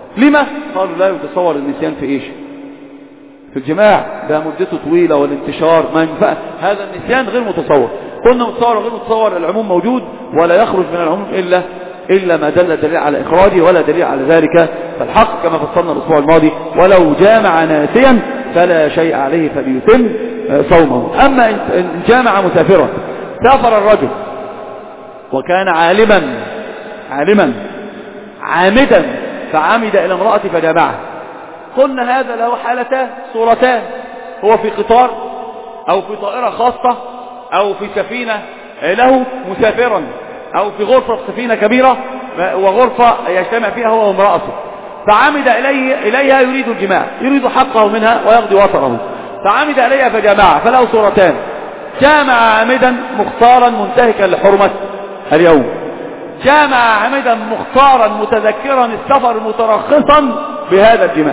لما؟ قالوا لا يتصور النسيان في إيش؟ في الجماع، ده مدته طويلة والانتشار ما ينفع، هذا النسيان غير متصور. قلنا متصور غير متصور، العموم موجود ولا يخرج من العموم إلا ما دل دليل على إخراجه ولا دليل على ذلك. فالحق كما فصلنا الأسبوع الماضي ولو جامع ناسيا فلا شيء عليه فليتم صومه. أما إن جامع مسافرا، سافر الرجل وكان عالما عامدا فعمد إلى امرأة فجامعها، قلنا هذا له حالتان صورتان، هو في قطار أو في طائرة خاصة أو في سفينة له مسافرا أو في غرفة سفينة كبيرة وغرفة يجتمع فيها هو وامرأته، فعمد إليها يريد الجماع، يريد حقه منها ويقضي وطره، فعمد إليها فجامعها، فله صورتان: جامع عامدا مختارا منتهكا لحرمة اليوم، جامع عامدا مختارا متذكرا السفر مترخصا بهذا الجماع.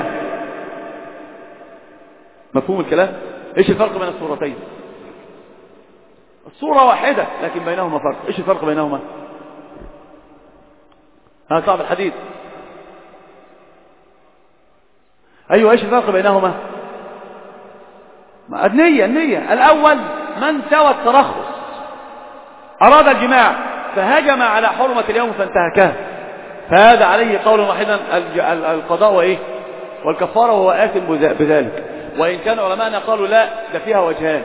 مفهوم الكلام؟ ايش الفرق بين الصورتين؟ الصورة واحدة لكن بينهما فرق. ايش الفرق بينهما؟ صعب الحديث. ايوه، ايش الفرق بينهما؟ النية. الاول من سوى الترخص، اراد الجماع فهجم على حرمة اليوم فانتهكها، فهذا عليه قول واحدا القضاء وايه والكفارة، وهو آثم بذلك. وإن كان علماءنا قالوا لا، ده فيها وجهان: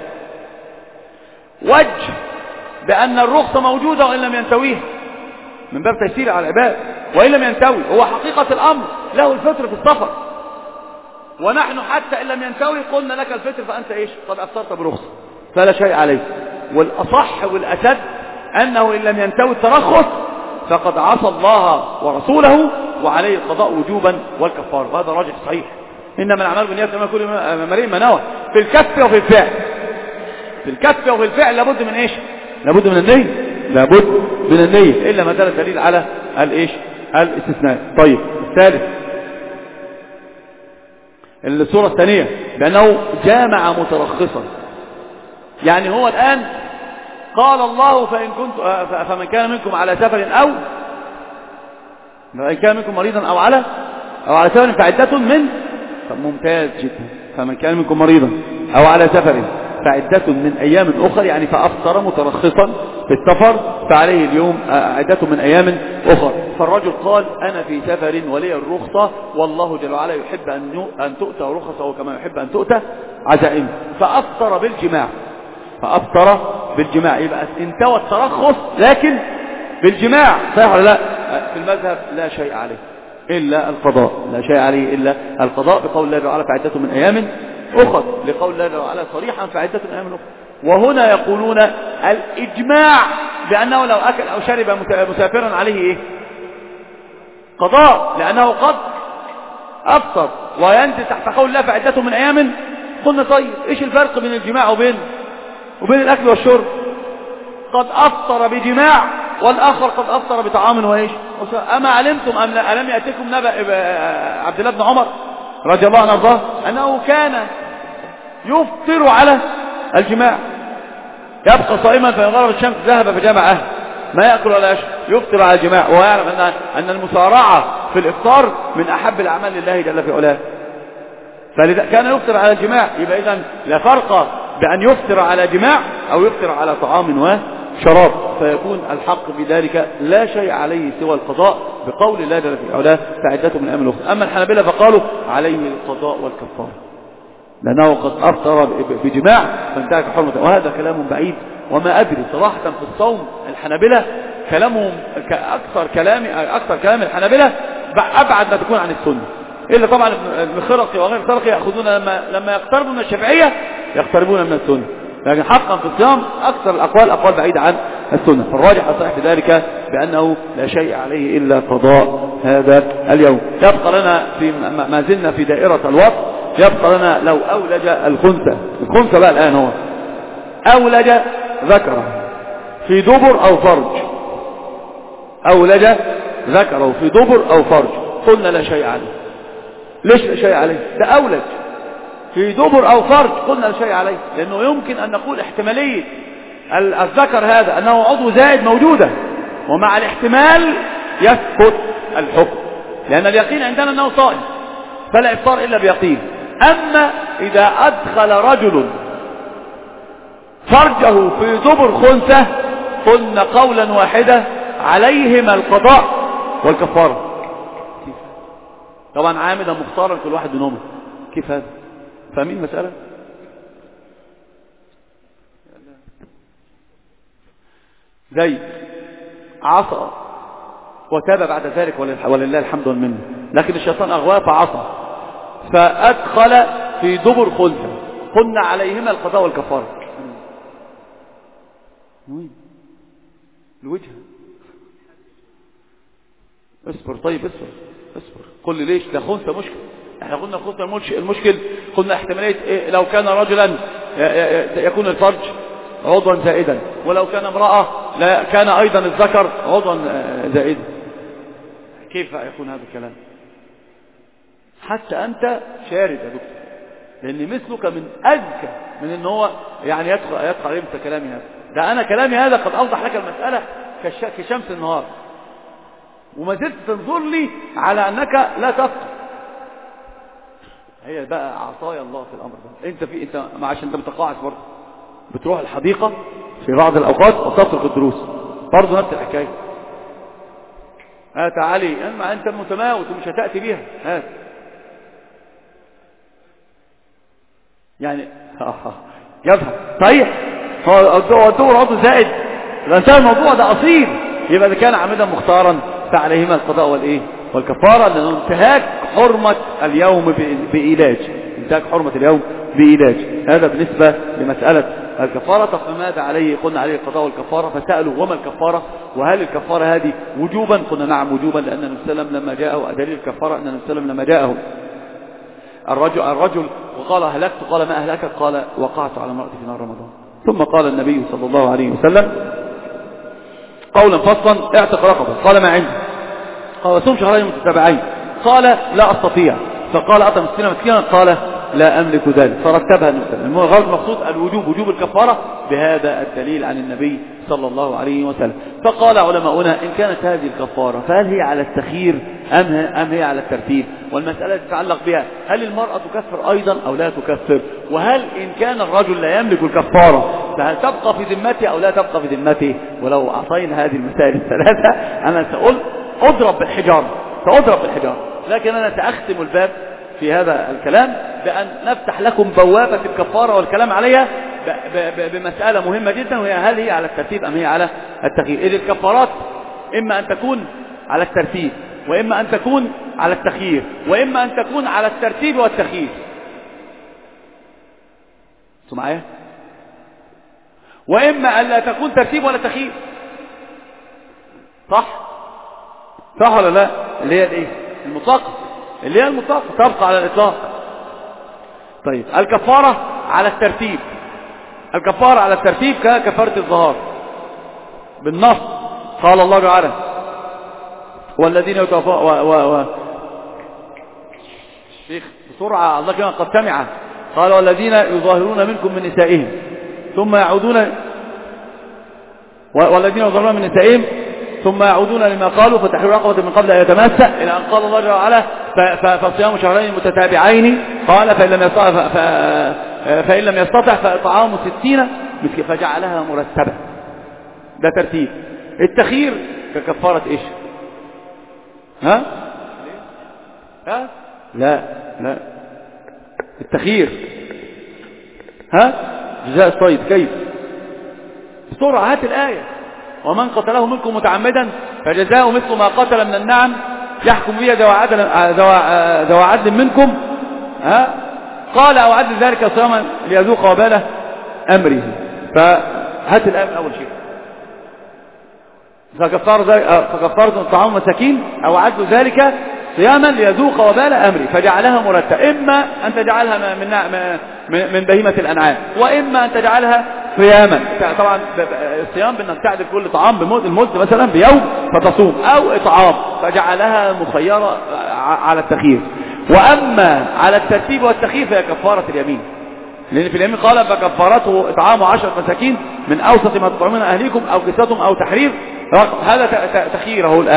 وجه بأن الرخصة موجودة وإن لم ينتويه من باب تيسير على العباد، وإن لم ينتوي هو حقيقة الأمر له الفطر في السفر، ونحن حتى إن لم ينتوي قلنا لك الفطر فأنت إيش؟ قد أفطرت برخصة فلا شيء عليه. والأصح والأسد أنه إن لم ينتوي الترخص فقد عصى الله ورسوله وعليه القضاء وجوبا والكفار، وهذا راجح صحيح. إنما الأعمال بالنيات كما كل امرئ ما نوى، في الكف وفي الفعل. في الكف وفي الفعل لابد من إيش؟ لابد من النية، لابد من النية، إلا ما دل الدليل على الإيش؟ الاستثناء. طيب، الثالث الصورة الثانية بأنه جامع مترخصا، يعني هو الآن قال الله فمن كان منكم على سفر أو فإن كان منكم مريضا أو على سفر فعدة من، ممتاز جدا، فمن كان منكم مريضا أو على سفر فعدة من أيام أخر، يعني فأفطر مترخصا في السفر فعليه اليوم عدة من أيام أخر. فالرجل قال أنا في سفر ولي الرخصة والله جل وعلا يحب أن تؤتى رخصه كما يحب أن تؤتى عزائمه، فأفطر بالجماع. يبقى انتوى الترخص لكن بالجماع، صحيح ولا لا؟ في المذهب لا شيء عليه إلا القضاء، لا شيء عليه إلا القضاء، بقول الله تعالى فعدة من أيام أخر، لقول الله تعالى صريحا فعدة من أيام أخر. وهنا يقولون الإجماع بأنه لو أكل أو شرب مسافرا عليه إيه؟ قضاء، لأنه قد أفطر، وينزل تحت قول الله فعدة من أيام. قلنا طيب إيش الفرق بين الجماع وبين الأكل والشرب؟ قد أفطر بجماع والآخر قد أفطر بطعام وإيش. أما علمتم ألم يأتكم نبأ عبد الله بن عمر رضي الله عنه وارضاه أنه كان يفطر على الجماع، يبقى صائما فإن غربت الشمس ذهب فجمع أهل، ما يأكل ولا يشرب، يفطر على الجماع، وهو يعلم أن المسارعة في الإفطار من أحب الأعمال لله جل في علاه، فلذا كان يفطر على الجماع. يبقى إذن لا فرق بأن يفطر على جماع أو يفطر على طعام وشراب، فيكون الحق بذلك لا شيء عليه سوى القضاء بقول الله جل في علاه فعدة من أيام أخرى. أما الحنابلة فقالوا عليه القضاء والكفارة لأنه قد أفطر بجماع فانتهك حرمته، وهذا كلام بعيد. وما أدري صراحة في الصوم الحنابلة كلامهم أكثر كلام الحنابلة أبعد ما تكون عن السنة، إلا طبعا ابن خرقي وغير خرقي يأخذون لما يقتربون من الشافعية يقتربون من السنة، لكن حقا في الصيام أكثر الأقوال أقوال بعيدة عن السنة. فالراجح الصحيح بذلك بأنه لا شيء عليه إلا قضاء هذا اليوم. يبقى لنا ما زلنا في دائرة الوقت، يبقى لنا لو أولج الخنثى بقى الآن هو أولج ذكره في دبر أو فرج، أولج ذكره في دبر أو فرج، قلنا لا شيء عليه. ليش لا شيء عليه؟ ده أولج في دبر أو فرج، قلنا لا شيء عليه، لأنه يمكن أن نقول احتمالية الذكر هذا أنه عضو زائد موجودة، ومع الاحتمال يثبت الحكم. لأن اليقين عندنا أنه صائم فلا إفطار إلا بيقين. أما إذا أدخل رجل فرجه في دبر خنثى قلنا قولا واحدا عليهما القضاء والكفارة. طبعا عامدا مختارا كل واحد منهم. كيف هذا؟ فاهمين المسألة؟ زي عصى وتاب بعد ذلك ولله الحمد والمنه، لكن الشيطان أغواه فعصى فأدخل في دبر خنثى قلنا عليهما القضاء والكفارة. الوجه اصبر. طيب اصبر قل لي ليش؟ ده خنثى مشكل. احنا قلنا خنثى المشكل قلنا احتمالية إيه؟ لو كان رجلا يكون الفرج عضوا زائدا، ولو كان امرأة لا كان ايضا الذكر عضوا زائدا. كيف يكون هذا الكلام؟ حتى انت شارد يا دكتور، لان مثلك من اذكى من ان هو يعني يدخل يمسك كلامي هذا. ده انا كلامي هذا قد اوضح لك المسألة كشمس النهار، وما زلت تنظر لي على انك لا تفقه. هي بقى عطايا الله في الامر ده. انت عشان انت متقاعس برضه بتروح الحديقة في بعض الاوقات وتترك الدروس برضه نفس الحكاية. تعالي اما انت متماوت ومش هتأتي بيها هات يعني يفهم. صحيح هو الدور عضو زائد، لأن الموضوع ده أصيل. يبقى إذا كان عامدا مختارا فعليهما القضاء والإيه والكفارة، لأنه انتهاك حرمة اليوم بإيلاج، انتهاك حرمة اليوم بإيلاج. هذا بالنسبة لمسألة الكفارة. طب فماذا عليه؟ قلنا عليه القضاء والكفارة. فسألوا وما الكفارة؟ وهل الكفارة هذه وجوبا؟ قلنا نعم وجوبا، لأن النبي صلى الله عليه وسلم لما جاءه دليل الكفارة أن النبي صلى الله عليه وسلم لما جاءه الرجل وقال أهلكت، قال ما أهلكك؟ قال وقعت على امرأتي في نهار رمضان. ثم قال النبي صلى الله عليه وسلم قولا فصلا اعتق رقبة. قال ما عندي؟ قال صوم شهرين متتابعين. قال لا أستطيع. فقال أطعم 60 مسكينا. قال لا أملك ذلك. فرتبها المسلم. غير المقصود الوجوب، وجوب الكفارة بهذا الدليل عن النبي صلى الله عليه وسلم. فقال علماؤنا إن كانت هذه الكفارة فهل هي على التخيير أم هي على الترتيب؟ والمسألة تتعلق بها هل المرأة تكفر أيضا أو لا تكفر؟ وهل إن كان الرجل لا يملك الكفارة فهل تبقى في ذمته أو لا تبقى في ذمته؟ ولو أعطينا هذه المسائل الثلاثة أنا سأقول أضرب بالحجارة، لكن أنا سأختم الباب في هذا الكلام بأن نفتح لكم بوابة الكفارة والكلام عليها بمسألة مهمة جدا، وهي هل هي على الترتيب أم هي على التخيير؟ إذ الكفارات إما أن تكون على الترتيب، وإما أن تكون على التخيير، وإما أن تكون على الترتيب والتخيير. معايا؟ وإما أن لا تكون ترتيب ولا تخيير. صح ولا لا؟ اللي هي الايه المطلقة، اللي هي المطلقة تبقى على الإطلاق. طيب الكفارة على الترتيب، الكفارة على الترتيب ككفارة الظهار بالنص. قال الله تعالى والذين يتوفون شيخ بسرعة الله كما قد سمع. قال والذين يظاهرون منكم من نسائهم ثم يعودون، والذين يظاهرون من نسائهم ثم يعودون لما قالوا فتحرير رقبة من قبل أن يتماسى، إلى أن قال الله تعالى فصيام شهرين متتابعين. قال فإن لم يستطع فإطعام 60 مسكين، فجعلها مرتبة. ده ترتيب. التخيير ككفارة إيش؟ ها لا التخيير جزاء الصيد كيف؟ بسرعة هات الآية. ومن قتله منكم متعمدا فجزاء مثل ما قتل من النعم يحكم به ذو عدل منكم. قال أو عدل ذلك صياما ليذوق وبال أمره. فهات الآية من أول شيء. فكفارة طعام مساكين أو عدل ذلك صياما ليذوق وبال أمره، فجعلها مرتبة. إما أن تجعلها من بهيمة الأنعام، وإما أن تجعلها صياما. طبعا الصيام بأنك تعدل كل طعام المد مثلا بيوم فتصوم، أو إطعام فجعلها مخيرة على التخيير. وأما على الترتيب والتخيير فهي كفارة اليمين، لأن في اليمين قال فكفارته إطعام 10 مساكين من أوسط ما تطعمون أهليكم أو كسوتهم أو تحرير رقبة. هذا تخييره الآن.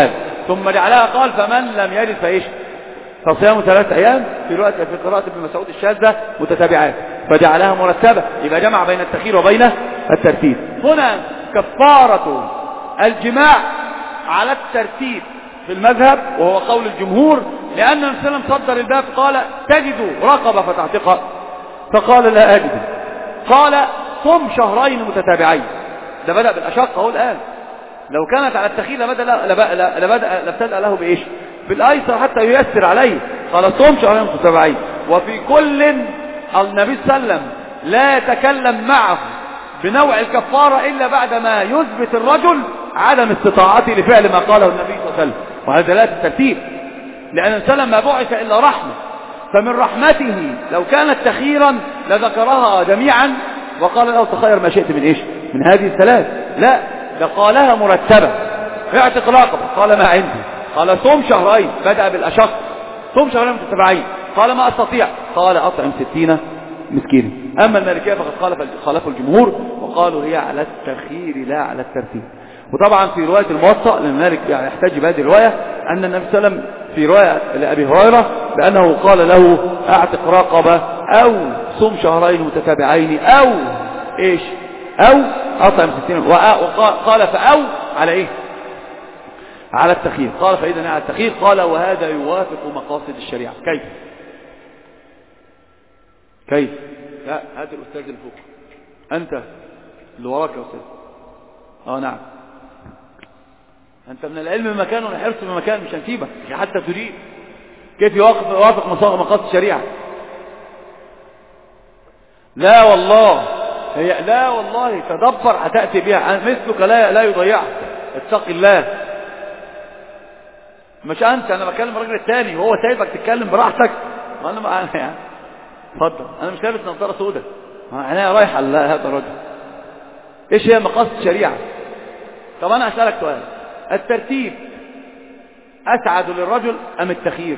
ثم جعلها قال فمن لم يجد فإيش فصيام 3 أيام في قراءة ابن مسعود الشاذة متتابعات، فجعلها مرتبة، يبقى جمع بين التخيير وبين الترتيب. هنا كفارة الجماع على الترتيب في المذهب وهو قول الجمهور، لأن النبي صلى الله عليه وسلم صدر الباب قال تجد رقبة فتعتقها، فقال لا أجد، قال صم 2 شهرين متتابعين. ده بدأ بالأشق اهو الآن، لو كانت على التخيير لابتدأ له بإيش بالأيسر حتى ييسر عليه، قال صم 2 شهرين متتابعين. وفي كل النبي صلى الله عليه وسلم لا يتكلم معه بنوع الكفارة إلا بعدما يثبت الرجل عدم استطاعته لفعل ما قاله النبي صلى الله عليه وسلم، وهذا لا الترتيب، لأن النبي صلى الله عليه وسلم ما بعث إلا رحمة، فمن رحمته لو كانت تخييرا لذكرها جميعا وقال له تخير ما شئت من إيش من هذه الثلاث، لا ده قالها مرتبة. اعتق رقبة قال ما عندي، قال صوم 2 شهرين بدأ بالأشق، صوم 2 شهرين متتابعين، قال ما أستطيع، قال أطعم 60 مسكينا. أما المالكية فقد خالفوا الجمهور وقالوا هي على التخيير لا على الترتيب. وطبعا في رواية الموطأ لأن مالك يعني يحتاج بهذه الرواية أن النبي صلى الله عليه وسلم في رواية لأبي هريرة بأنه قال له أعتق رقبة أو صم 2 شهرين متتابعين أو إيش أو أطعم 60، وقال فأو على إيه على التخيير، قال فإذا على التخيير، قال وهذا يوافق مقاصد الشريعة. كيف لا هات الأستاذ اللي فوق، أنت اللي وراك يا أستاذ. نعم أنت من العلم بمكان والحرص بمكان، مش هنسيبك حتى تريد. كيف يوافق مقاصد الشريعة؟ لا والله لا والله تدبر هتأتي بها، مثلك لا يضيعك، اتق الله. مش أنت، أنا بكلم الراجل الثاني وهو سايبك تتكلم براحتك. أنا يعني اتفضل، أنا مش لابس نظارة سوداء، أنا رايح على هذا الرجل. إيش هي مقاصد الشريعة؟ طب أنا أسألك سؤال، الترتيب أسعد للرجل أم التخيير؟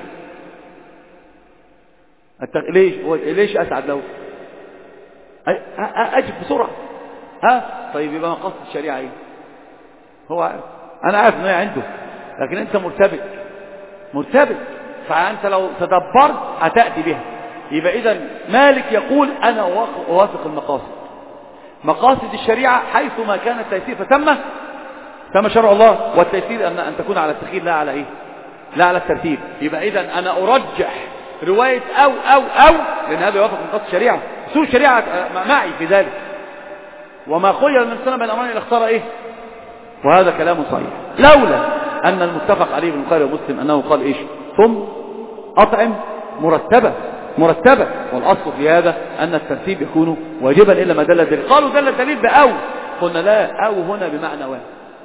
ليش أسعد له؟ أجب بسرعة. طيب يبقى مقاصد الشريعة إيه؟ هو عارف. أنا عارف إنه عنده، لكن أنت مرتبط، فأنت لو تدبرت هتأتي بها. يبقى إذن مالك يقول أنا أوافق مقاصد الشريعة حيثما كان التيسير فتم شرع الله، والتيسير أن تكون على التخيير لا على إيه لا على الترتيب. يبقى إذن أنا أرجح رواية أو لأن هذا يوافق مقاصد الشريعة، سوء الشريعة معي في ذلك، وما خير من سنة بين أمرين اختار إيه، وهذا كلام صحيح، لولا أن المتفق عليه من البخاري ومسلم أنه قال إيش ثم أطعم مرتبة، والأصل في هذا أن الترتيب يكون واجبا إلا ما دل الدليل. قالوا دل الدليل بأو، قلنا لا، أو هنا بمعنى واحد،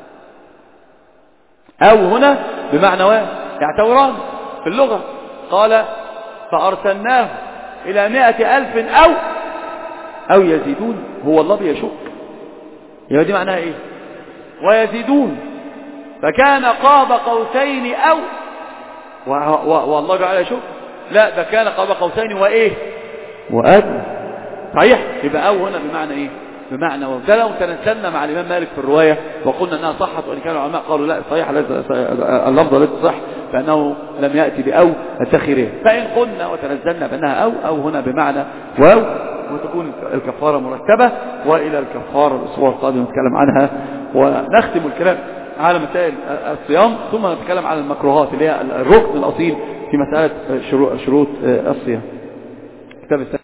أو هنا بمعنى واحد يعتبران في اللغة. قال فأرسلناه إلى 100,000 أو يزيدون، هو الله بيشك، يبقى دي معناها إيه ويزيدون، فكان قاب قوسين أو والله جعل يشك، لا ده كان قاب قوسين وإيه وأدنى، صحيح. يبقى أو هنا بمعنى إيه بمعنى وده. لو تنزلنا مع الإمام مالك في الرواية وقلنا أنها صحت، وإن كان العلماء قالوا لا صحيح اللفظ لا تصح فأنه لم يأتي بأو التخيرين. فإن قلنا وتنزلنا بأنها أو هنا بمعنى واو، وتكون الكفارة مرتبة. وإلى الكفارة الأسبوع القادم نتكلم عنها، ونختم الكلام على مسائل الصيام، ثم نتكلم على المكروهات اللي هي الركن الأصيل في مسألة شروط الصيام. كتاب